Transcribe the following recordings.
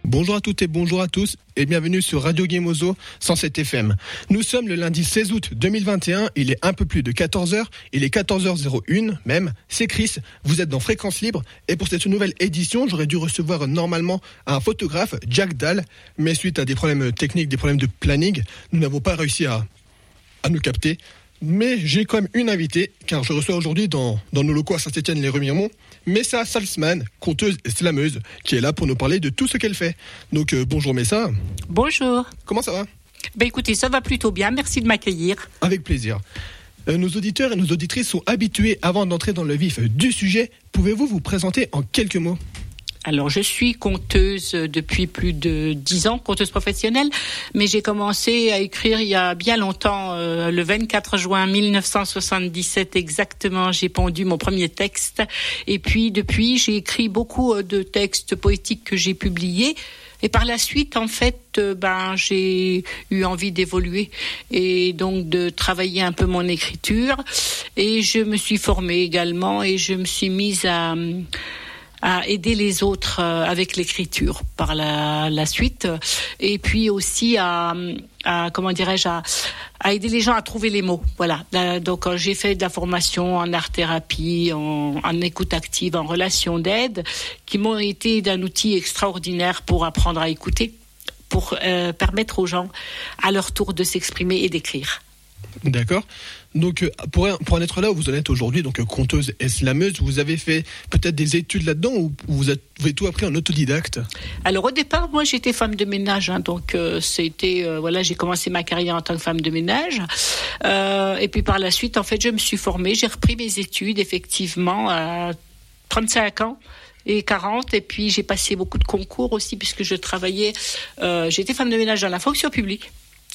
Bonjour à toutes et bonjour à tous et bienvenue sur Radio Gemozo 107 FM. Nous sommes le lundi 16 août 2021, il est un peu plus de 14h, il est 14h01 même, c'est Chris, vous êtes dans Fréquence Libre et pour cette nouvelle édition, j'aurais dû recevoir normalement un photographe, Jack Dahl, mais suite à des problèmes techniques, des problèmes de planning, nous n'avons pas réussi à nous capter. Mais j'ai quand même une invitée, car je reçois aujourd'hui dans nos locaux à Saint-Étienne-les-Remiremont, Messa Salzman, conteuse et slameuse, qui est là pour nous parler de tout ce qu'elle fait. Donc bonjour Messa. Bonjour. Comment ça va ? Écoutez, ça va plutôt bien, merci de m'accueillir. Avec plaisir. Nos auditeurs et nos auditrices sont habitués, avant d'entrer dans le vif du sujet, pouvez-vous vous présenter en quelques mots ? Alors, je suis conteuse depuis plus de 10 ans, conteuse professionnelle, mais j'ai commencé à écrire il y a bien longtemps, le 24 juin 1977 exactement, j'ai pondu mon premier texte. Et puis, depuis, j'ai écrit beaucoup de textes poétiques que j'ai publiés. Et par la suite, en fait, j'ai eu envie d'évoluer et donc de travailler un peu mon écriture. Et je me suis formée également et je me suis mise à aider les autres avec l'écriture par la suite, et puis aussi à aider les gens à trouver les mots. Voilà. Donc j'ai fait de la formation en art-thérapie, en écoute active, en relation d'aide, qui m'ont été d'un outil extraordinaire pour apprendre à écouter, pour permettre aux gens à leur tour de s'exprimer et d'écrire. D'accord. Donc, pour en être là où vous en êtes aujourd'hui, donc conteuse et slameuse, vous avez fait peut-être des études là-dedans ou vous avez tout appris en autodidacte ? Alors, au départ, moi, j'étais femme de ménage, donc j'ai commencé ma carrière en tant que femme de ménage. Et puis, par la suite, en fait, je me suis formée, j'ai repris mes études, effectivement, à 35 ans. Et 40, et puis j'ai passé beaucoup de concours aussi, puisque je travaillais, j'étais femme de ménage dans la fonction publique.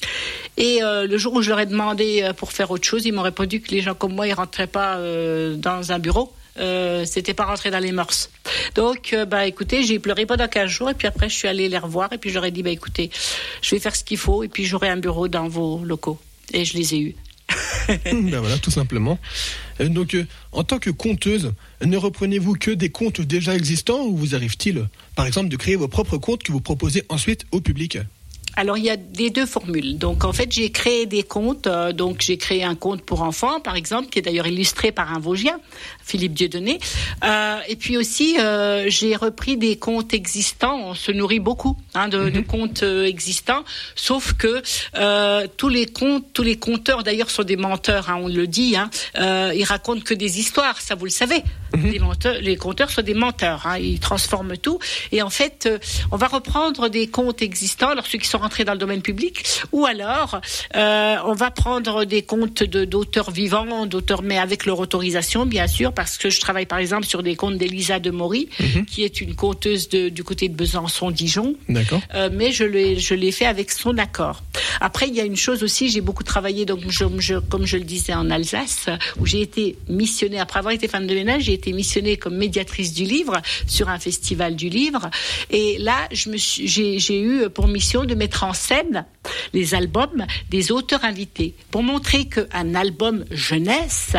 Et le jour où je leur ai demandé pour faire autre chose, ils m'ont répondu que les gens comme moi, ils rentraient pas dans un bureau. C'était pas rentré dans les mœurs. Donc, écoutez, j'ai pleuré pendant 15 jours, et puis après, je suis allée les revoir, et puis je leur ai dit, écoutez, je vais faire ce qu'il faut, et puis j'aurai un bureau dans vos locaux. Et je les ai eus. Voilà, tout simplement. Donc, en tant que conteuse, ne reprenez-vous que des contes déjà existants, ou vous arrive-t-il, par exemple, de créer vos propres contes que vous proposez ensuite au public ? Alors, il y a des deux formules. Donc, en fait, j'ai créé des contes. Donc, j'ai créé un conte pour enfants, par exemple, qui est d'ailleurs illustré par un Vosgien, Philippe Dieudonné. Et puis aussi, j'ai repris des contes existants. On se nourrit beaucoup de contes existants. Sauf que tous les conteurs, d'ailleurs, sont des menteurs. On le dit. Ils racontent que des histoires. Ça, vous le savez. Les conteurs sont des menteurs. Ils transforment tout. Et en fait, on va reprendre des contes existants. Alors, ceux qui sont rentrés dans le domaine public, ou alors on va prendre des contes d'auteurs vivants, mais avec leur autorisation, bien sûr, parce que je travaille par exemple sur des contes d'Elisa de Maury, qui est une conteuse du côté de Besançon-Dijon. D'accord. Mais je l'ai fait avec son accord. Après, il y a une chose aussi, j'ai beaucoup travaillé, donc comme je le disais, en Alsace, où j'ai été missionnée, après avoir été femme de ménage, j'ai été missionnée comme médiatrice du livre sur un festival du livre. Et là, j'ai eu pour mission de mettre en scène les albums des auteurs invités pour montrer qu'un album jeunesse,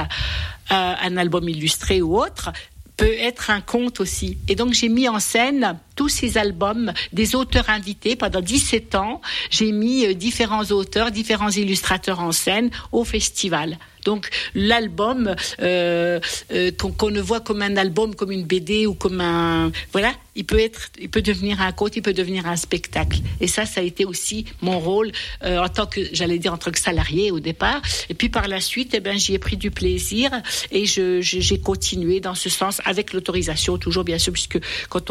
un album illustré ou autre, peut être un conte aussi. Et donc, j'ai mis en scène tous ces albums des auteurs invités pendant 17 ans. J'ai mis différents auteurs, différents illustrateurs en scène au festival. Donc, l'album, qu'on ne voit comme un album, comme une BD ou comme un... Voilà, il peut devenir un conte, il peut devenir un spectacle. Et ça a été aussi mon rôle en tant que salarié au départ. Et puis, par la suite, j'y ai pris du plaisir et j'ai continué dans ce sens avec l'autorisation, toujours bien sûr, puisque quand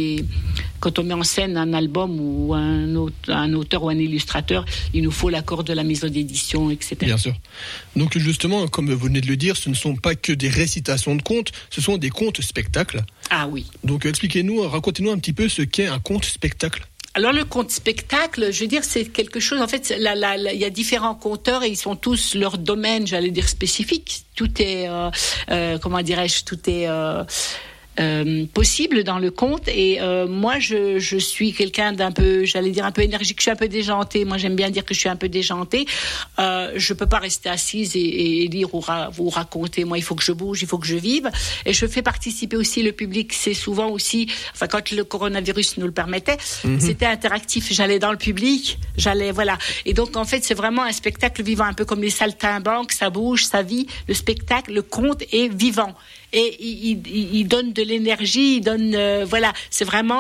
on met en scène un album ou un auteur ou un illustrateur, il nous faut l'accord de la maison d'édition, etc. Bien sûr. Donc justement, comme vous venez de le dire, ce ne sont pas que des récitations de contes, ce sont des contes spectacles. Ah oui. Donc racontez-nous un petit peu ce qu'est un conte spectacle. Alors le conte spectacle, je veux dire, c'est quelque chose. En fait, il y a différents conteurs et ils sont tous leur domaine, j'allais dire spécifique. Tout est, tout est possible dans le conte. Et moi, je suis quelqu'un d'un peu, j'allais dire un peu énergique. Je suis un peu déjantée. Moi, j'aime bien dire que je suis un peu déjantée. Je peux pas rester assise et lire ou raconter. Moi, il faut que je bouge, il faut que je vive. Et je fais participer aussi le public. C'est souvent aussi, enfin, quand le coronavirus nous le permettait, c'était interactif. J'allais dans le public, voilà. Et donc, en fait, c'est vraiment un spectacle vivant, un peu comme les saltimbanques. Ça bouge, ça vit. Le spectacle, le conte est vivant. Et il donne de l'énergie, il donne voilà, c'est vraiment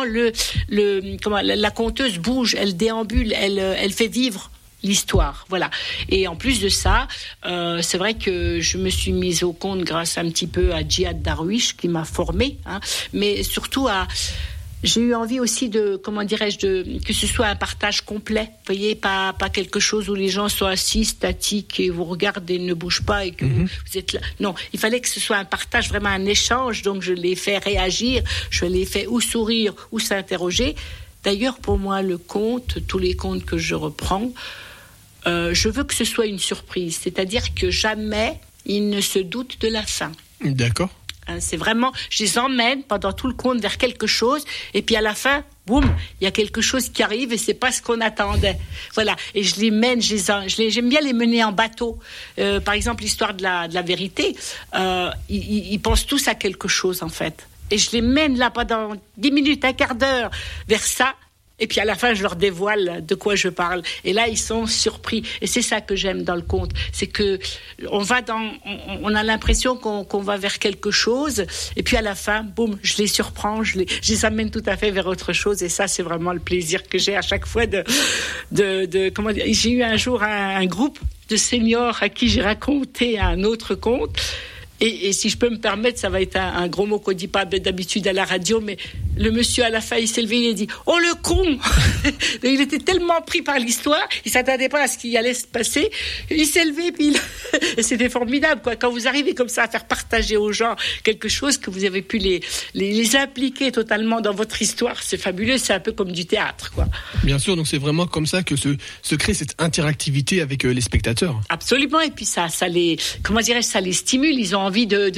la conteuse bouge, elle déambule, elle fait vivre l'histoire, voilà. Et en plus de ça, c'est vrai que je me suis mise au conte grâce un petit peu à Djihad Darwish qui m'a formée, mais surtout j'ai eu envie aussi que ce soit un partage complet. Vous voyez, pas quelque chose où les gens sont assis, statiques, et vous regardent et ne bougent pas et que vous êtes là. Non, il fallait que ce soit un partage, vraiment un échange. Donc, je les fais réagir, je les fais ou sourire ou s'interroger. D'ailleurs, pour moi, le conte, tous les contes que je reprends, je veux que ce soit une surprise. C'est-à-dire que jamais ils ne se doutent de la fin. D'accord. C'est vraiment, je les emmène pendant tout le conte vers quelque chose, et puis à la fin, boum, il y a quelque chose qui arrive et c'est pas ce qu'on attendait. Voilà. Et je les mène, j'aime bien les mener en bateau. Par exemple, l'histoire de la vérité, ils pensent tous à quelque chose, en fait. Et je les mène là pendant 10 minutes, un quart d'heure vers ça. Et puis à la fin, je leur dévoile de quoi je parle. Et là, ils sont surpris. Et c'est ça que j'aime dans le conte. C'est que on a l'impression qu'on va vers quelque chose. Et puis à la fin, boum, je les surprends, je les amène tout à fait vers autre chose. Et ça, c'est vraiment le plaisir que j'ai à chaque fois comment dire. J'ai eu un jour un groupe de seniors à qui j'ai raconté un autre conte. Et si je peux me permettre, ça va être un gros mot qu'on dit pas d'habitude à la radio, mais le monsieur à la fin, il s'est levé, il a dit « Oh le con !» Il était tellement pris par l'histoire, il s'attendait pas à ce qui allait se passer. Il s'est levé, puis et c'était formidable, quoi. Quand vous arrivez comme ça à faire partager aux gens quelque chose, que vous avez pu les impliquer totalement dans votre histoire, c'est fabuleux, c'est un peu comme du théâtre, quoi. Bien sûr, donc c'est vraiment comme ça que se crée cette interactivité avec les spectateurs. Absolument, et puis ça les stimule, ils ont envie de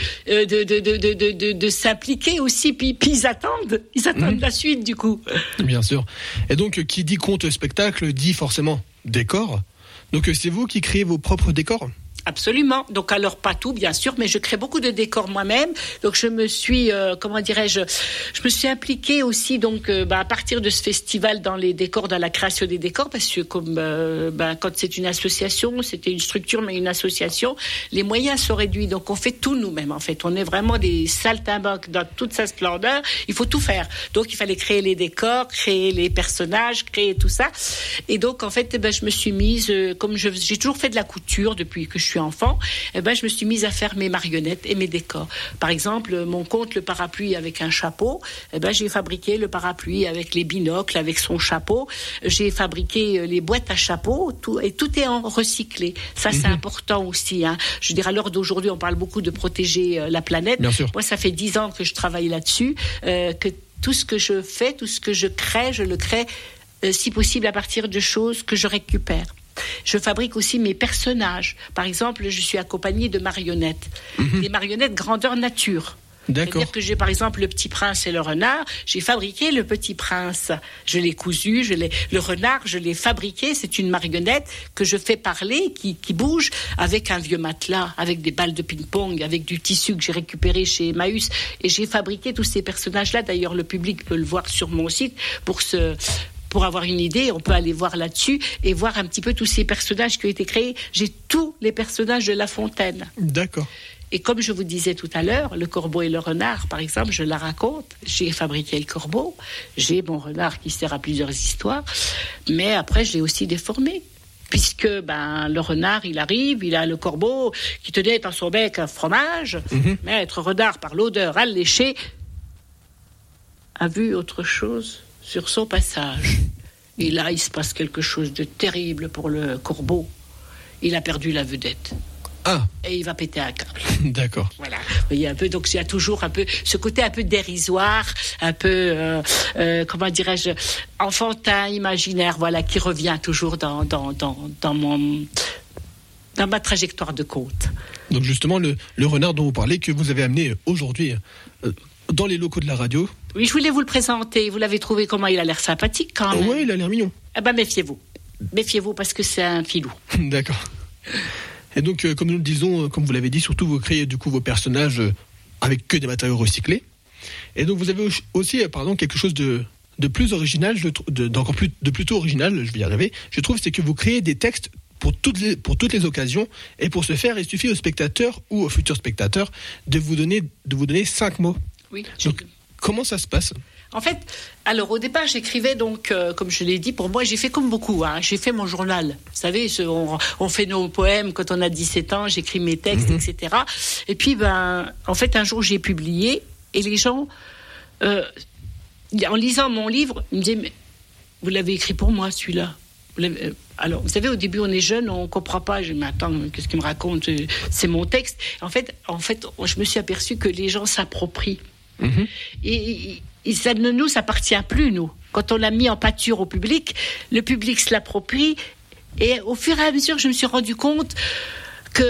s'impliquer aussi, puis ils attendent la suite du coup. Bien sûr. Et donc qui dit conte spectacle dit forcément décor. Donc c'est vous qui créez vos propres décors ? Absolument. Donc alors pas tout bien sûr, mais je crée beaucoup de décors moi-même. Donc je me suis je me suis impliquée aussi donc à partir de ce festival dans les décors, dans la création des décors, parce que comme quand c'est une association, c'était une structure mais une association, les moyens sont réduits. Donc on fait tout nous-mêmes en fait. On est vraiment des saltimbanques dans toute sa splendeur. Il faut tout faire. Donc il fallait créer les décors, créer les personnages, créer tout ça. Et donc en fait je me suis mise comme j'ai toujours fait de la couture depuis que je suis enfant, je me suis mise à faire mes marionnettes et mes décors. Par exemple, mon conte Le Parapluie avec un chapeau, j'ai fabriqué le parapluie avec les binocles, avec son chapeau. J'ai fabriqué les boîtes à chapeau, tout est en recyclé. Ça, c'est important aussi. Je veux dire, à l'heure d'aujourd'hui, on parle beaucoup de protéger la planète. Bien sûr. Moi, ça fait 10 ans que je travaille là-dessus, que tout ce que je fais, tout ce que je crée, je le crée, si possible, à partir de choses que je récupère. Je fabrique aussi mes personnages. Par exemple, je suis accompagnée de marionnettes. Des marionnettes grandeur nature. D'accord. C'est-à-dire que j'ai par exemple le petit prince et le renard. J'ai fabriqué le petit prince. Je l'ai cousu. Le renard, je l'ai fabriqué. C'est une marionnette que je fais parler, qui bouge avec un vieux matelas, avec des balles de ping-pong, avec du tissu que j'ai récupéré chez Emmaüs. Et j'ai fabriqué tous ces personnages-là. D'ailleurs, le public peut le voir sur mon site pour avoir une idée, on peut aller voir là-dessus et voir un petit peu tous ces personnages qui ont été créés. J'ai tous les personnages de La Fontaine. D'accord. Et comme je vous disais tout à l'heure, le corbeau et le renard, par exemple, je la raconte. J'ai fabriqué le corbeau, j'ai mon renard qui sert à plusieurs histoires, mais après, je l'ai aussi déformé. Puisque le renard, il arrive, il a le corbeau qui tenait dans son bec un fromage, mais être renard par l'odeur alléchée a vu autre chose sur son passage. Et là, il se passe quelque chose de terrible pour le corbeau. Il a perdu la vedette. Ah. Et il va péter un câble. D'accord. Voilà. Vous voyez un peu, donc il y a toujours un peu ce côté un peu dérisoire, un peu, enfantin, imaginaire, voilà, qui revient toujours dans ma trajectoire de conte. Donc justement, le renard dont vous parlez, que vous avez amené aujourd'hui, dans les locaux de la radio. Oui, je voulais vous le présenter. Vous l'avez trouvé comment? Il a l'air sympathique quand même. Oui, il a l'air mignon. Eh ben, méfiez-vous. Méfiez-vous parce que c'est un filou. D'accord. Et donc, comme nous le disons, comme vous l'avez dit, surtout vous créez du coup vos personnages avec que des matériaux recyclés. Et donc vous avez aussi, quelque chose de plus original, plutôt original, je vais y arriver. Je trouve, c'est que vous créez des textes pour toutes les occasions, et pour ce faire, il suffit aux spectateurs ou aux futurs spectateurs de vous donner 5 mots. Oui. Donc, comment ça se passe? En fait, alors au départ, j'écrivais donc, comme je l'ai dit, pour moi, j'ai fait comme beaucoup. J'ai fait mon journal. Vous savez, on fait nos poèmes quand on a 17 ans, j'écris mes textes, etc. Et puis, en fait, un jour, j'ai publié, et les gens, en lisant mon livre, ils me disaient, mais vous l'avez écrit pour moi, celui-là. Alors, vous savez, au début, on est jeune, on ne comprend pas. Je dis, mais attends, qu'est-ce qu'il me raconte? C'est mon texte. En fait, je me suis aperçue que les gens s'approprient. Et ça ne nous appartient plus, nous. Quand on l'a mis en pâture au public, le public se l'approprie. Et au fur et à mesure, je me suis rendu compte que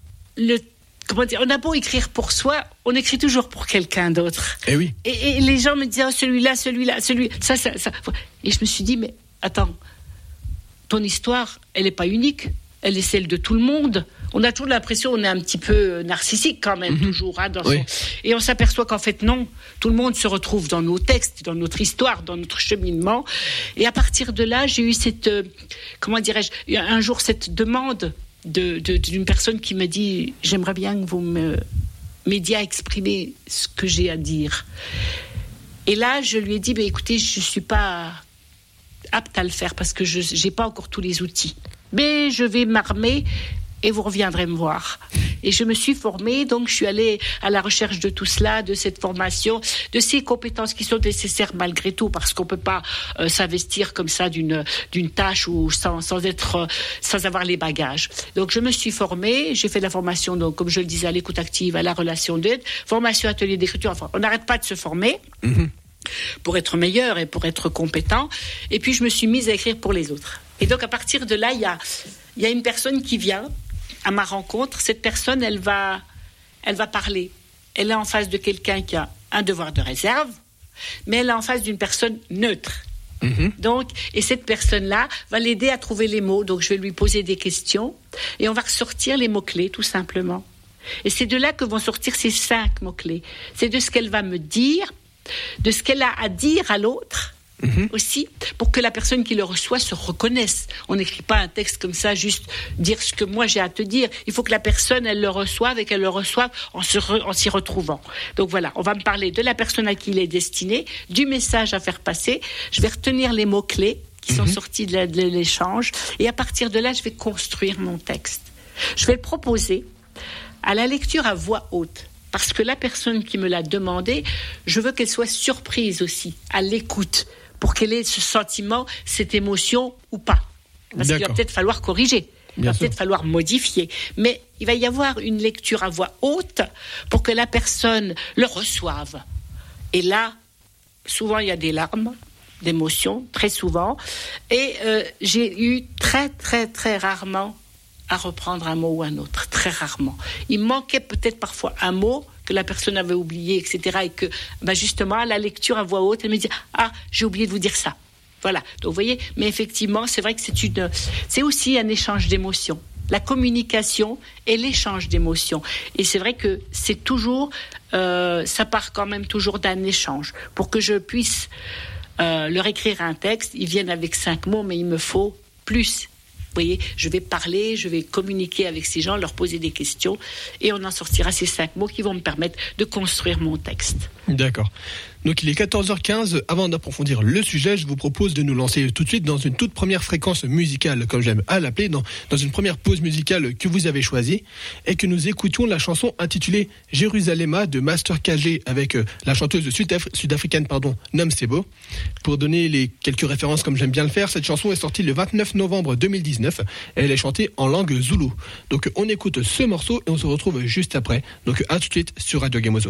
on a beau écrire pour soi, on écrit toujours pour quelqu'un d'autre. Et oui. Et les gens me disaient, oh, celui-là, ça. Et je me suis dit, mais attends, ton histoire, elle n'est pas unique. Elle est celle de tout le monde. On a toujours l'impression qu'on est un petit peu narcissique quand même, toujours. Et on s'aperçoit qu'en fait, non. Tout le monde se retrouve dans nos textes, dans notre histoire, dans notre cheminement. Et à partir de là, j'ai eu un jour cette demande d'une personne qui m'a dit, j'aimerais bien que vous m'aidiez à exprimer ce que j'ai à dire. Et là, je lui ai dit, écoutez, je ne suis pas apte à le faire parce que je n'ai pas encore tous les outils. Mais je vais m'armer et vous reviendrez me voir. Et je me suis formée, donc je suis allée à la recherche de tout cela, de cette formation, de ces compétences qui sont nécessaires malgré tout, parce qu'on ne peut pas s'investir comme ça d'une tâche ou sans avoir les bagages. Donc je me suis formée, j'ai fait de la formation, donc, comme je le disais, à l'écoute active, à la relation d'aide, formation atelier d'écriture, enfin, on n'arrête pas de se former. Pour être meilleur et pour être compétent. Et puis, je me suis mise à écrire pour les autres. Et donc, à partir de là, il y a une personne qui vient à ma rencontre. Cette personne, elle va parler. Elle est en face de quelqu'un qui a un devoir de réserve, mais elle est en face d'une personne neutre. Donc, et cette personne-là va l'aider à trouver les mots. Donc, je vais lui poser des questions et on va ressortir les mots-clés, tout simplement. Et c'est de là que vont sortir ces 5 mots-clés. C'est de ce qu'elle va me dire, de ce qu'elle a à dire à l'autre aussi, pour que la personne qui le reçoit se reconnaisse. On n'écrit pas un texte comme ça, juste dire ce que moi j'ai à te dire. Il faut que la personne, elle le reçoive et qu'elle le reçoive en s'y retrouvant. Donc voilà, on va me parler de la personne à qui il est destiné, du message à faire passer. Je vais retenir les mots-clés qui sont sortis de l'échange, et à partir de là, je vais construire mon texte. Je vais le proposer à la lecture à voix haute. Parce que la personne qui me l'a demandé, je veux qu'elle soit surprise aussi, à l'écoute, pour qu'elle ait ce sentiment, cette émotion ou pas. Parce qu'il va peut-être falloir corriger, il va peut-être falloir modifier. Mais il va y avoir une lecture à voix haute pour que la personne le reçoive. Et là, souvent il y a des larmes, d'émotions, très souvent. Et j'ai eu très, très, très rarement à reprendre un mot ou un autre, très rarement. Il manquait peut-être parfois un mot que la personne avait oublié, etc. Et que, justement, à la lecture à voix haute, elle me dit « Ah, j'ai oublié de vous dire ça ». Voilà. Donc, vous voyez, mais effectivement, c'est vrai que c'est aussi un échange d'émotions. La communication et l'échange d'émotions. Et c'est vrai que c'est toujours, ça part quand même toujours d'un échange. Pour que je puisse leur écrire un texte, ils viennent avec 5 mots, mais il me faut plus. Vous voyez, je vais parler, je vais communiquer avec ces gens, leur poser des questions, et on en sortira ces 5 mots qui vont me permettre de construire mon texte. D'accord. Donc il est 14h15. Avant d'approfondir le sujet, je vous propose de nous lancer tout de suite dans une toute première fréquence musicale, comme j'aime à l'appeler, dans une première pause musicale que vous avez choisie, et que nous écoutions la chanson intitulée Jérusalema de Master KG avec la chanteuse sud-africaine Nom Sebo. Pour donner les quelques références comme j'aime bien le faire, cette chanson est sortie le 29 novembre 2019 et elle est chantée en langue zoulou. Donc on écoute ce morceau et on se retrouve juste après. Donc à tout de suite sur Radio Gamozo.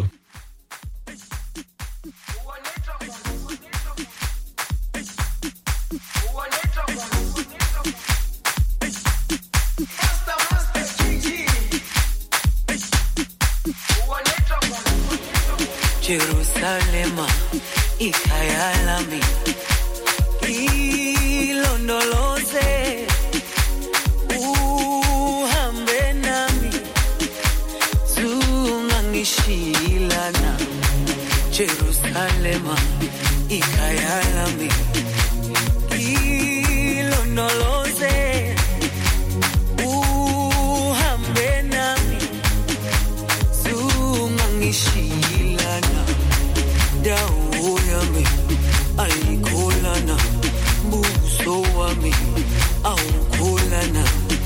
Jerusalem. Jerusalema ikhaya lami ilondoloze uhambe nami zungangishilana Jerusalema ikhaya lami ilondoloze uhambe nami zungangishilana dawo yami ayikholana buso wami awukholana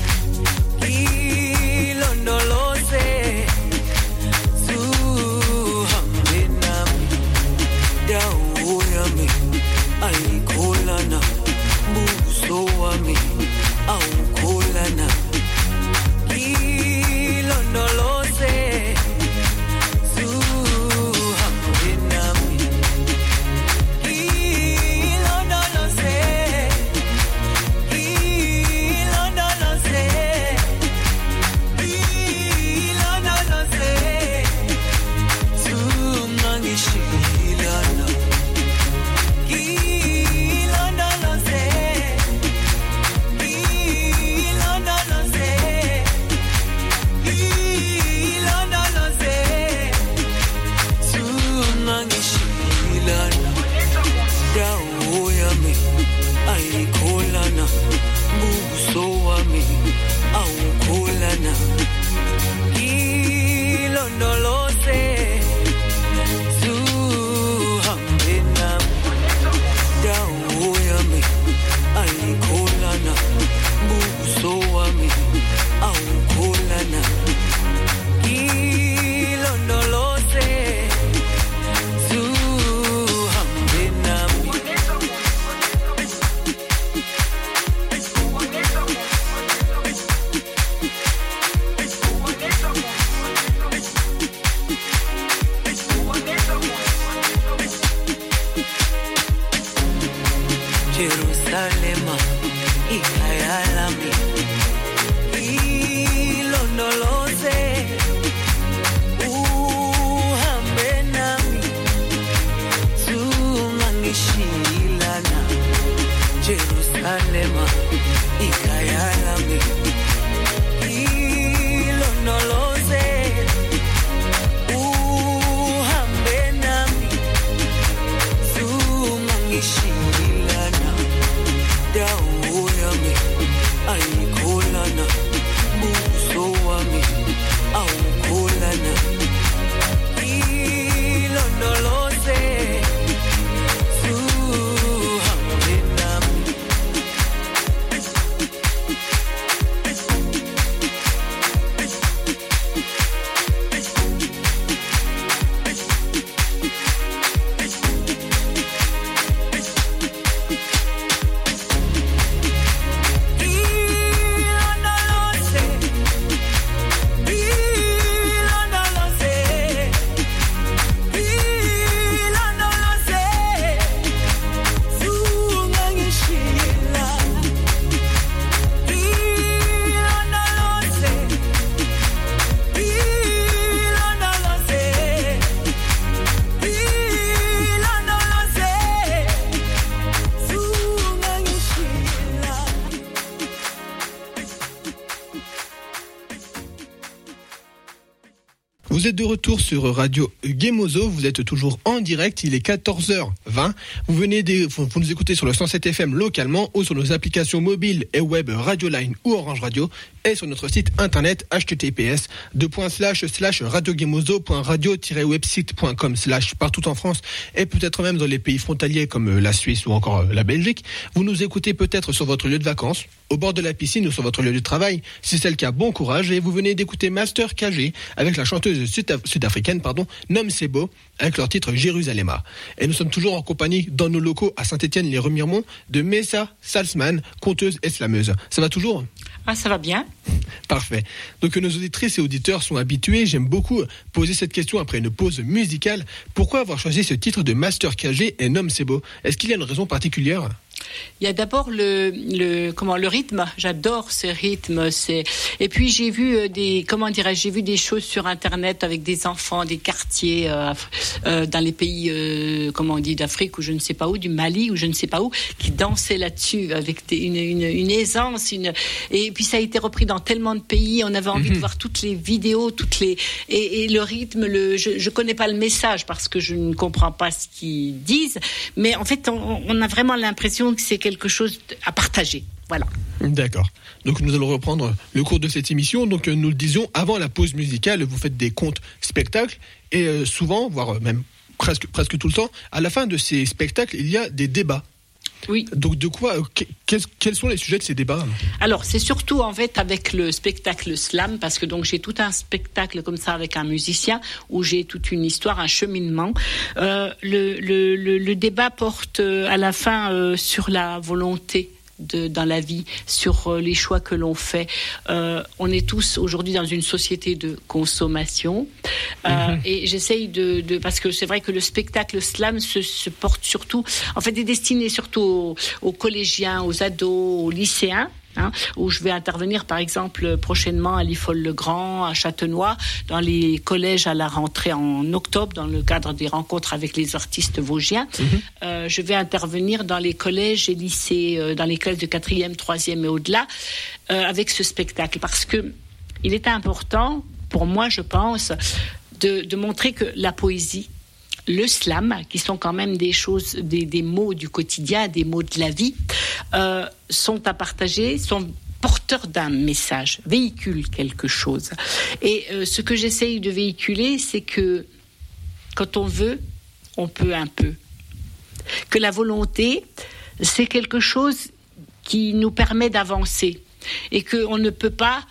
ilondoloze zuhambe nami dawo yami ayikholana buso wami awukholana ilondoloze Jerusalema ikhaya lami ilondoloze uhambe nami zungangishilana Jerusalema ikhaya lami ilondoloze uhambe nami zungangishilana dawo yami ayikholana buso wami awukholana ilondoloze zuhambe nami Vous êtes de retour sur Radio Gemozo, vous êtes toujours en direct, il est 14h20. Vous nous écoutez sur le 107 FM localement ou sur nos applications mobiles et web Radioline ou Orange Radio et sur notre site internet https://radiogemozo.radio-website.com/ partout en France et peut-être même dans les pays frontaliers comme la Suisse ou encore la Belgique. Vous nous écoutez peut-être sur votre lieu de vacances, au bord de la piscine ou sur votre lieu de travail. Si c'est le cas, bon courage et vous venez d'écouter Master KG avec la chanteuse sud-africaine, Nom Sebo, avec leur titre Jérusalema. Et nous sommes toujours en compagnie dans nos locaux à Saint-Étienne-les-Remiremont de Messa Salzman, conteuse et slameuse. Ça va toujours ? Ah, ça va bien. Parfait. Donc nos auditrices et auditeurs sont habitués. J'aime beaucoup poser cette question après une pause musicale. Pourquoi avoir choisi ce titre de Master KG et Nom Sebo ? Est-ce qu'il y a une raison particulière ? Il y a d'abord le rythme. J'adore ce rythme. Et puis j'ai vu j'ai vu des choses sur Internet avec des enfants, des quartiers dans les pays, d'Afrique ou je ne sais pas où, du Mali ou je ne sais pas où, qui dansaient là-dessus avec une aisance. Et puis ça a été repris dans tellement de pays. On avait envie de voir toutes les vidéos, et le rythme. Je connais pas le message parce que je ne comprends pas ce qu'ils disent. Mais en fait, on a vraiment l'impression que c'est quelque chose à partager. Voilà. D'accord. Donc nous allons reprendre le cours de cette émission. Donc nous le disions, avant la pause musicale, vous faites des contes spectacles et souvent, voire même presque tout le temps, à la fin de ces spectacles, il y a des débats. Oui. Donc quels sont les sujets de ces débats ? Alors c'est surtout en fait avec le spectacle slam, parce que donc j'ai tout un spectacle comme ça avec un musicien où j'ai toute une histoire, un cheminement. Le débat porte à la fin sur la volonté dans la vie, sur les choix que l'on fait. On est tous aujourd'hui dans une société de consommation et j'essaye parce que c'est vrai que le spectacle slam se porte surtout, en fait, est destiné surtout aux collégiens, aux ados, aux lycéens. Où je vais intervenir par exemple prochainement à Liffol-le-Grand, à Châtenois, dans les collèges à la rentrée en octobre, dans le cadre des rencontres avec les artistes vosgiens. Je vais intervenir dans les collèges et lycées, dans les classes de 4e, 3e et au-delà, avec ce spectacle. Parce que il est important, pour moi je pense, de montrer que la poésie, le slam, qui sont quand même des choses, des mots du quotidien, des mots de la vie, sont à partager, sont porteurs d'un message, véhiculent quelque chose. Et ce que j'essaye de véhiculer, c'est que quand on veut, on peut un peu. Que la volonté, c'est quelque chose qui nous permet d'avancer. Et qu'on ne peut pas...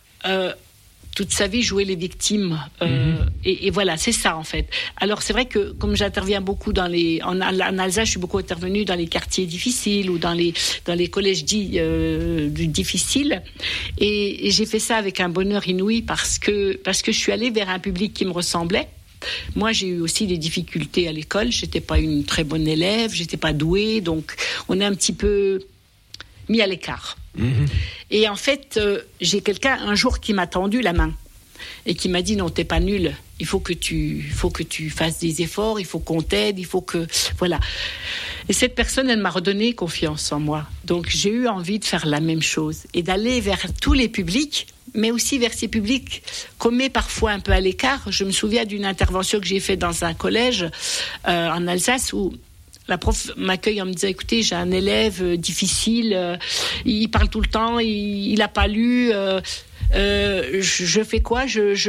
toute sa vie jouer les victimes et voilà, c'est ça en fait. Alors c'est vrai que comme j'interviens beaucoup en Alsace, je suis beaucoup intervenue dans les quartiers difficiles ou dans les collèges dits difficiles et j'ai fait ça avec un bonheur inouï parce que je suis allée vers un public qui me ressemblait. Moi, j'ai eu aussi des difficultés à l'école. J'étais pas une très bonne élève, j'étais pas douée, donc on est un petit peu mis à l'écart. Et en fait, j'ai quelqu'un un jour qui m'a tendu la main et qui m'a dit non, t'es pas nul, il faut que tu fasses des efforts, il faut qu'on t'aide, il faut que voilà. Et cette personne, elle m'a redonné confiance en moi. Donc j'ai eu envie de faire la même chose et d'aller vers tous les publics, mais aussi vers ces publics qu'on met parfois un peu à l'écart. Je me souviens d'une intervention que j'ai faite dans un collège en Alsace où la prof m'accueille en me disant écoutez, j'ai un élève difficile, il parle tout le temps, il a pas lu, je fais quoi,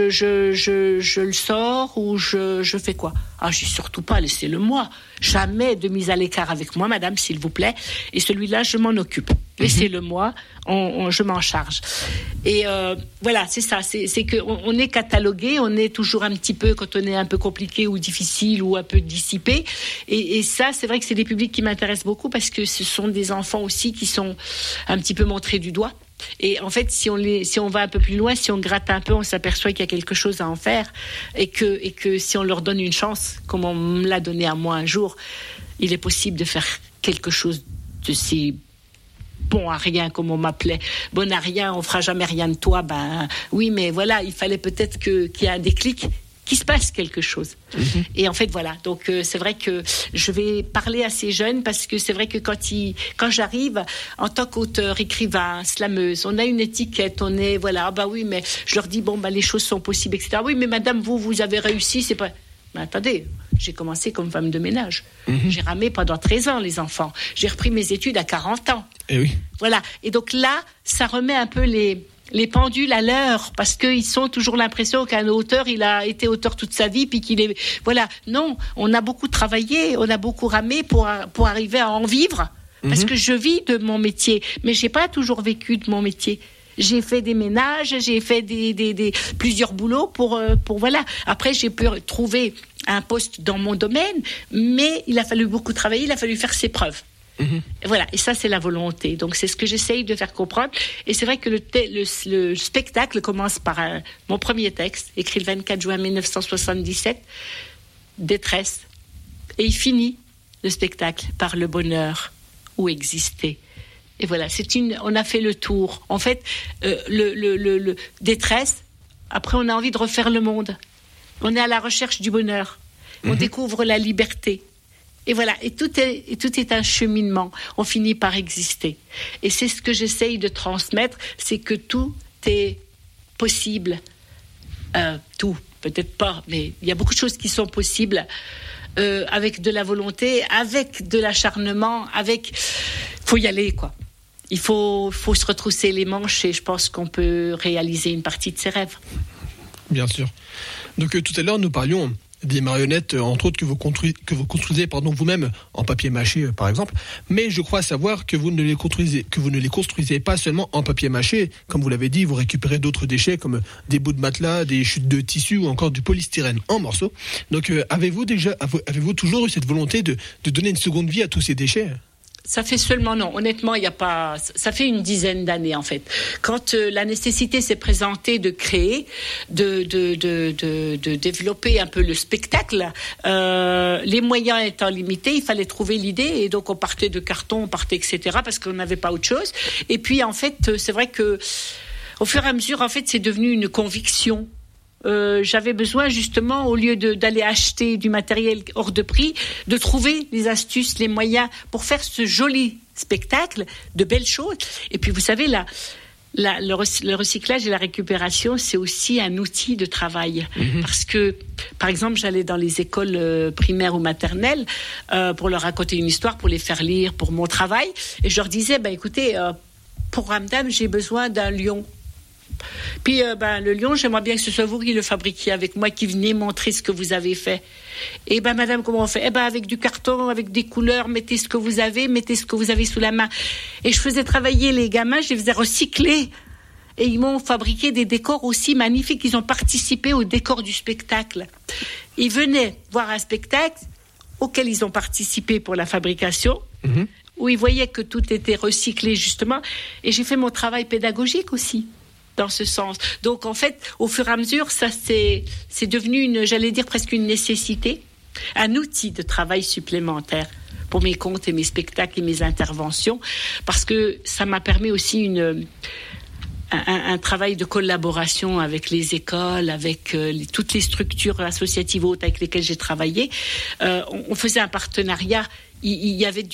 je le sors ou je fais quoi? Ah, je dis surtout pas, laissez-le moi. Jamais de mise à l'écart avec moi, madame, s'il vous plaît. Et celui-là, je m'en occupe. Laissez-le moi, je m'en charge. Et voilà, c'est ça. C'est que on est catalogué, on est toujours un petit peu, quand on est un peu compliqué ou difficile ou un peu dissipé. Et ça, c'est vrai que c'est des publics qui m'intéressent beaucoup parce que ce sont des enfants aussi qui sont un petit peu montrés du doigt. Et en fait, si on va un peu plus loin, si on gratte un peu, on s'aperçoit qu'il y a quelque chose à en faire et que si on leur donne une chance, comme on me l'a donné à moi un jour, il est possible de faire quelque chose de si bon à rien, comme on m'appelait. Bon à rien, on fera jamais rien de toi. Ben oui, mais voilà, il fallait peut-être qu'il y ait un déclic, qu'il se passe quelque chose. Et en fait, voilà. Donc, c'est vrai que je vais parler à ces jeunes parce que c'est vrai que quand j'arrive en tant qu'auteur, écrivain, slameuse, on a une étiquette, on est, voilà, bah oui, mais je leur dis, bon, bah, les choses sont possibles, etc. Oui, mais madame, vous avez réussi, c'est pas... Mais attendez, j'ai commencé comme femme de ménage. J'ai ramé pendant 13 ans, les enfants. J'ai repris mes études à 40 ans. Et oui. Voilà. Et donc là, ça remet un peu les pendules à l'heure, parce qu'ils ont toujours l'impression qu'un auteur, il a été auteur toute sa vie, puis qu'il est... Voilà. Non, on a beaucoup travaillé, on a beaucoup ramé pour arriver à en vivre, parce que je vis de mon métier, mais j'ai pas toujours vécu de mon métier. J'ai fait des ménages, j'ai fait des plusieurs boulots pour voilà. Après, j'ai pu trouver un poste dans mon domaine, mais il a fallu beaucoup travailler, il a fallu faire ses preuves. Et voilà, et ça c'est la volonté. Donc c'est ce que j'essaye de faire comprendre. Et c'est vrai que le spectacle commence par mon premier texte, écrit le 24 juin 1977, Détresse. Et il finit le spectacle par le bonheur. ou exister. Et voilà, on a fait le tour. En fait, le détresse, après on a envie de refaire le monde. On est à la recherche du bonheur. On découvre la liberté. Et voilà, et tout est un cheminement. On finit par exister. Et c'est ce que j'essaye de transmettre, c'est que tout est possible. Tout, peut-être pas, mais il y a beaucoup de choses qui sont possibles avec de la volonté, avec de l'acharnement, faut y aller, quoi. Il faut se retrousser les manches et je pense qu'on peut réaliser une partie de ses rêves. Bien sûr. Donc tout à l'heure, nous parlions des marionnettes, entre autres, que vous construisez vous-même en papier mâché, par exemple. Mais je crois savoir que vous ne les construisez pas seulement en papier mâché. Comme vous l'avez dit, vous récupérez d'autres déchets comme des bouts de matelas, des chutes de tissu ou encore du polystyrène en morceaux. Donc avez-vous toujours eu cette volonté de donner une seconde vie à tous ces déchets ? Ça fait seulement, non, honnêtement, il n'y a pas. Ça fait une dizaine d'années, en fait. Quand la nécessité s'est présentée de créer, de développer un peu le spectacle, les moyens étant limités, il fallait trouver l'idée, et donc on partait de carton, on partait, etc., parce qu'on n'avait pas autre chose. Et puis, en fait, c'est vrai que, au fur et à mesure, en fait, c'est devenu une conviction. J'avais besoin justement, au lieu d'aller acheter du matériel hors de prix, de trouver les astuces, les moyens pour faire ce joli spectacle, de belles choses. Et puis vous savez, le recyclage et la récupération, c'est aussi un outil de travail. Parce que, par exemple, j'allais dans les écoles primaires ou maternelles pour leur raconter une histoire, pour les faire lire, pour mon travail. Et je leur disais, écoutez, pour Ramdam, j'ai besoin d'un lion. Puis le lion, j'aimerais bien que ce soit vous qui le fabriquiez avec moi, qui veniez montrer ce que vous avez fait. Et madame, comment on fait ? Avec du carton, avec des couleurs, mettez ce que vous avez sous la main. Et je faisais travailler les gamins, je les faisais recycler. Et ils m'ont fabriqué des décors aussi magnifiques. Ils ont participé au décor du spectacle. Ils venaient voir un spectacle auquel ils ont participé pour la fabrication, où ils voyaient que tout était recyclé justement. Et j'ai fait mon travail pédagogique aussi dans ce sens. Donc en fait, au fur et à mesure, ça c'est devenu j'allais dire presque une nécessité, un outil de travail supplémentaire pour mes contes et mes spectacles et mes interventions, parce que ça m'a permis aussi un travail de collaboration avec les écoles, avec toutes les structures associatives hautes avec lesquelles j'ai travaillé. On faisait un partenariat. Il y avait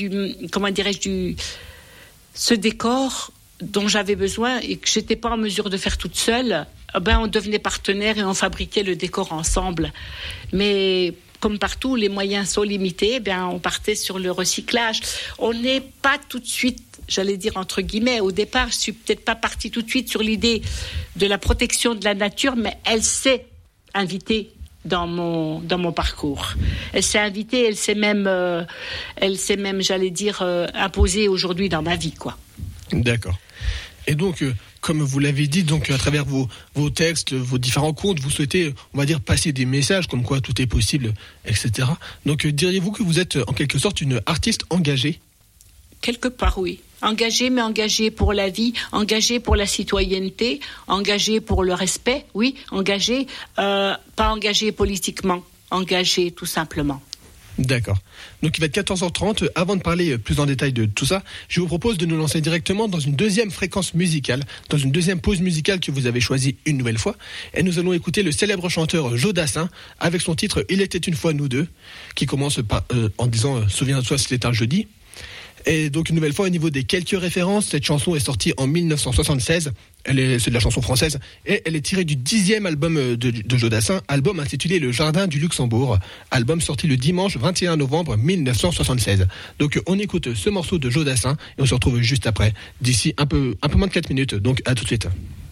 ce décor dont j'avais besoin et que j'étais pas en mesure de faire toute seule. On devenait partenaires et on fabriquait le décor ensemble. Mais comme partout, les moyens sont limités. On partait sur le recyclage. On n'est pas tout de suite, j'allais dire entre guillemets, au départ, je suis peut-être pas partie tout de suite sur l'idée de la protection de la nature, mais elle s'est invitée dans mon parcours. Elle s'est invitée, elle s'est même, j'allais dire, imposée aujourd'hui dans ma vie, quoi. D'accord. Et donc, comme vous l'avez dit, donc à travers vos textes, vos différents contes, vous souhaitez, on va dire, passer des messages comme quoi tout est possible, etc. Donc, diriez-vous que vous êtes en quelque sorte une artiste engagée ? Quelque part, oui. Engagée, mais engagée pour la vie, engagée pour la citoyenneté, engagée pour le respect, oui, engagée, pas engagée politiquement, engagée tout simplement. D'accord. Donc il va être 14h30. Avant de parler plus en détail de tout ça, je vous propose de nous lancer directement dans une deuxième fréquence musicale, dans une deuxième pause musicale que vous avez choisie une nouvelle fois. Et nous allons écouter le célèbre chanteur Jodassin avec son titre « Il était une fois nous deux » qui commence en disant « Souviens-toi, c'était un jeudi ». Et donc une nouvelle fois au niveau des quelques références, cette chanson est sortie en 1976, c'est de la chanson française, et elle est tirée du 10e album de Jodassin, album intitulé Le Jardin du Luxembourg, album sorti le dimanche 21 novembre 1976. Donc on écoute ce morceau de Jodassin et on se retrouve juste après, d'ici un peu moins de 4 minutes, donc à tout de suite.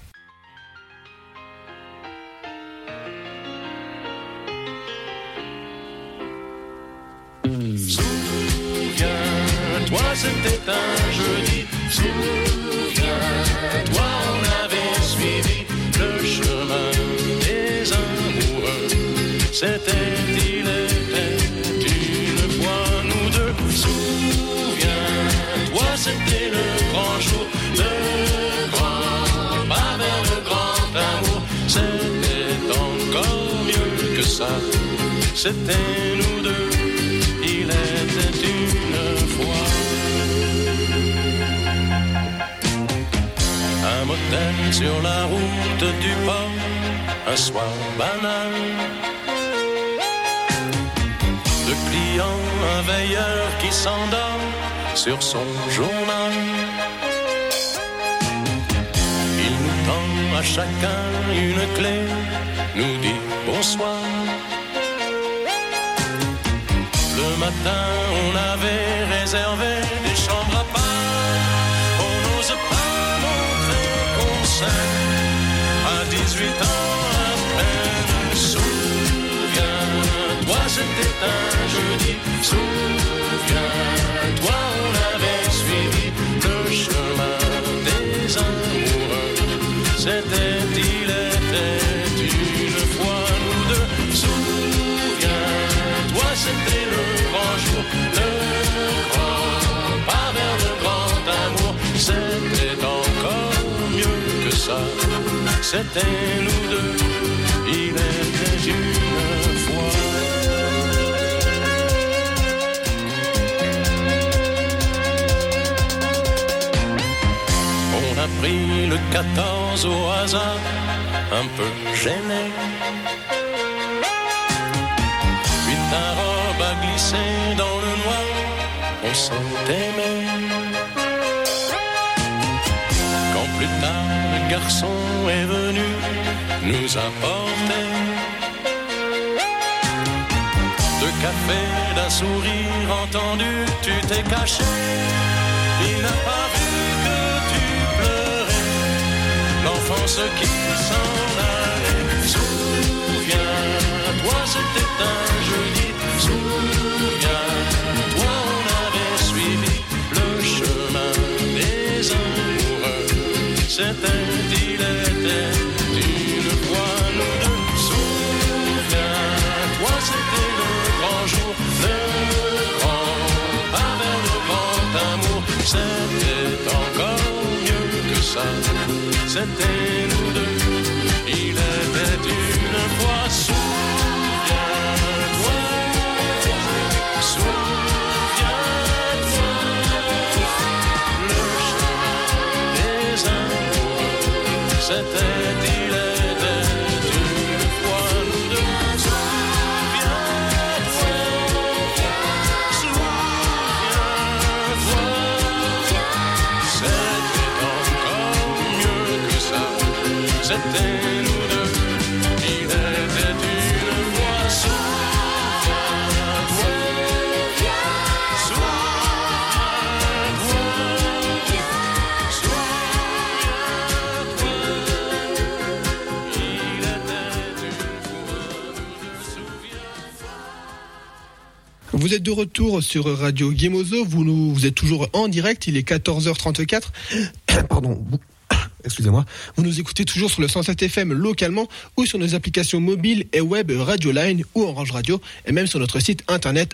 Toi c'était un jeudi, souviens-toi, on avait suivi le chemin des amoureux. Il était une fois nous deux. Souviens-toi, c'était le grand jour, le grand pas vers le grand amour. C'était encore mieux que ça, c'était nous deux. Il était une fois. sur la route du port, un soir banal. De client, un veilleur qui s'endort sur son journal. Il nous tend à chacun une clé, nous dit bonsoir. Le matin, on avait réservé des chambres à part. On n'ose pas montrer qu'on s'aime. À 18 ans à peine, souviens-toi, c'était un jeudi. Souviens-toi, on avait suivi le chemin des amoureux. Il était une fois nous deux. Souviens-toi, c'était le grand jour. Ne crois pas vers le grand amour. C'était encore mieux que ça. C'était nous deux. Il était une fois. On a pris le 14 au hasard, un peu gêné. Puis ta robe a glissé dans le noir, on s'est aimé. Quand plus tard le garçon est venu nous apporter deux cafés, d'un sourire entendu, tu t'es caché. Il n'a pas vu que tu pleurais, l'enfance qui s'en allait. Souviens-toi, c'était un jeudi. Souviens-toi, on avait suivi le chemin des amoureux. C'était, il était une fois nous deux. Souviens-toi, c'était le grand jour, le grand pas vers le grand amour. C'était encore mieux que ça. C'était nous deux. Il était une fois. Souviens-toi, souviens-toi, le chemin des amoureux. C'était, il était une fois nous deux. Souviens-toi, souviens-toi, c'était encore mieux que ça. C'était nous deux. Il était une fois. Souviens-toi, Vous êtes de retour sur Radio Gemozo, vous êtes toujours en direct, il est 14h34. Pardon. Excusez-moi, vous nous écoutez toujours sur le 107 FM localement ou sur nos applications mobiles et web Radio Line ou Orange Radio et même sur notre site internet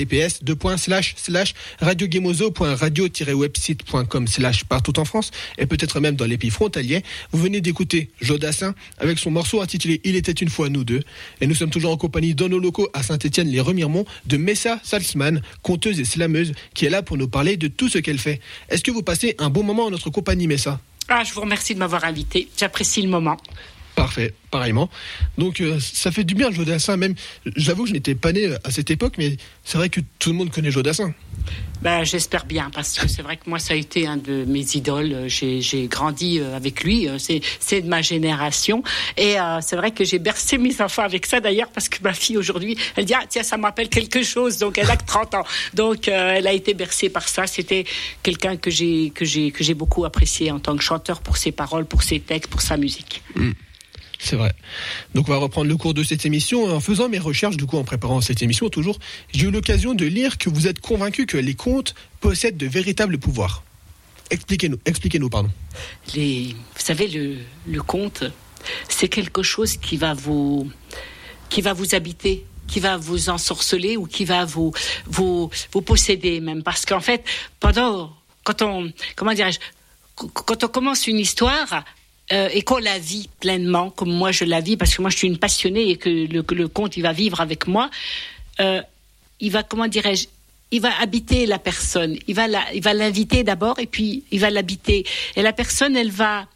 https://radiogemozo.radio-website.com/ partout en France et peut-être même dans les pays frontaliers. Vous venez d'écouter Jodassin avec son morceau intitulé Il était une fois nous deux et nous sommes toujours en compagnie dans nos locaux à Saint-Étienne-les-Remiremont de Messa Salzman, conteuse et slameuse qui est là pour nous parler de tout ce qu'elle fait. Est-ce que vous passez un bon moment en notre compagnie, Messa ? Ah, je vous remercie de m'avoir invité. J'apprécie le moment. Parfait, pareillement. Donc ça fait du bien le Jodassin, même. J'avoue que je n'étais pas né à cette époque, mais c'est vrai que tout le monde connaît Jodassin. Ben, j'espère bien, parce que c'est vrai que moi, ça a été un de mes idoles. J'ai grandi avec lui. C'est de ma génération. Et c'est vrai que j'ai bercé mes enfants avec ça, d'ailleurs, parce que ma fille, aujourd'hui, elle dit « Ah, tiens, ça m'appelle quelque chose. » Donc, elle a que 30 ans. Donc, elle a été bercée par ça. C'était quelqu'un que j'ai beaucoup apprécié en tant que chanteur pour ses paroles, pour ses textes, pour sa musique. C'est vrai. Donc on va reprendre le cours de cette émission. En faisant mes recherches, du coup, en préparant cette émission, toujours, j'ai eu l'occasion de lire que vous êtes convaincu que les contes possèdent de véritables pouvoirs. Expliquez-nous, pardon. Vous savez, le conte, c'est quelque chose qui va vous habiter, qui va vous ensorceler ou qui va vous posséder même. Parce qu'en fait, quand on commence une histoire, et qu'on la vit pleinement, comme moi je la vis, parce que moi je suis une passionnée et que le conte il va vivre avec moi, il va, il va habiter la personne, il va l'inviter d'abord et puis il va l'habiter. Et la personne, elle va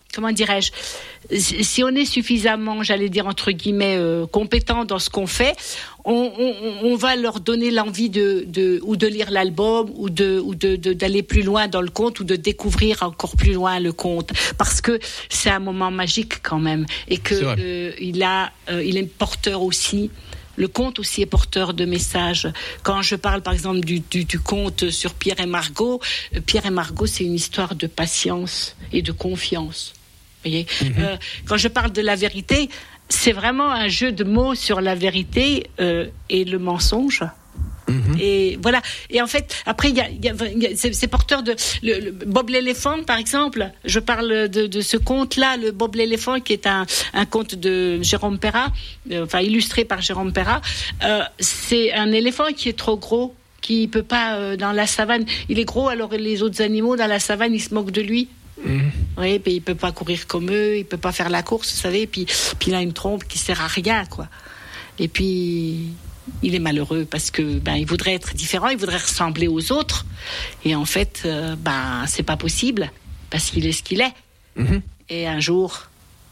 comment dirais-je, si on est suffisamment, j'allais dire entre guillemets, compétent dans ce qu'on fait, on va leur donner l'envie ou de lire l'album ou d'aller plus loin dans le conte ou de découvrir encore plus loin le conte, parce que c'est un moment magique quand même, et que il est porteur aussi. Le conte aussi est porteur de messages. Quand je parle par exemple du conte sur Pierre et Margot, c'est une histoire de patience et de confiance. Vous voyez, quand je parle de la vérité, c'est vraiment un jeu de mots sur la vérité et le mensonge. Et voilà. Et en fait, après, c'est porteur de Bob l'éléphant, par exemple. Je parle de ce conte-là, le Bob l'éléphant, qui est un conte de Jérôme Perra, illustré par Jérôme Perra. C'est un éléphant qui est trop gros, qui peut pas dans la savane. Il est gros, alors les autres animaux dans la savane, ils se moquent de lui. Oui, puis il peut pas courir comme eux, il peut pas faire la course, vous savez. Puis il a une trompe qui sert à rien, quoi. Et puis il est malheureux parce que il voudrait être différent, il voudrait ressembler aux autres, et en fait c'est pas possible parce qu'il est ce qu'il est. Et un jour,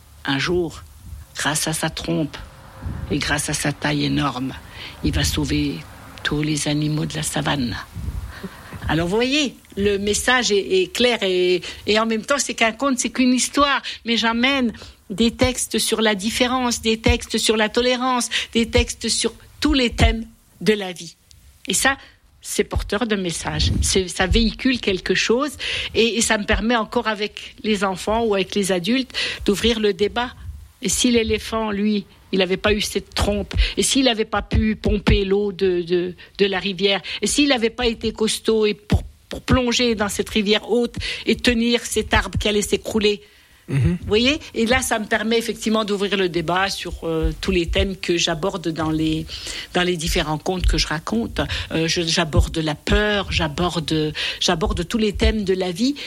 grâce à sa trompe et grâce à sa taille énorme, il va sauver tous les animaux de la savane. Alors vous voyez, le message est clair, et en même temps c'est qu'un conte, c'est qu'une histoire, mais j'emmène des textes sur la différence, des textes sur la tolérance, des textes sur tous les thèmes de la vie. Et ça, c'est porteur de messages. Ça véhicule quelque chose, et ça me permet encore avec les enfants ou avec les adultes d'ouvrir le débat. Et si l'éléphant, lui, il n'avait pas eu cette trompe, et s'il n'avait pas pu pomper l'eau de la rivière, et s'il n'avait pas été costaud et pour plonger dans cette rivière haute et tenir cet arbre qui allait s'écrouler, vous voyez, et là ça me permet effectivement d'ouvrir le débat sur tous les thèmes que j'aborde dans les différents contes que je raconte. J'aborde la peur, j'aborde tous les thèmes de la vie,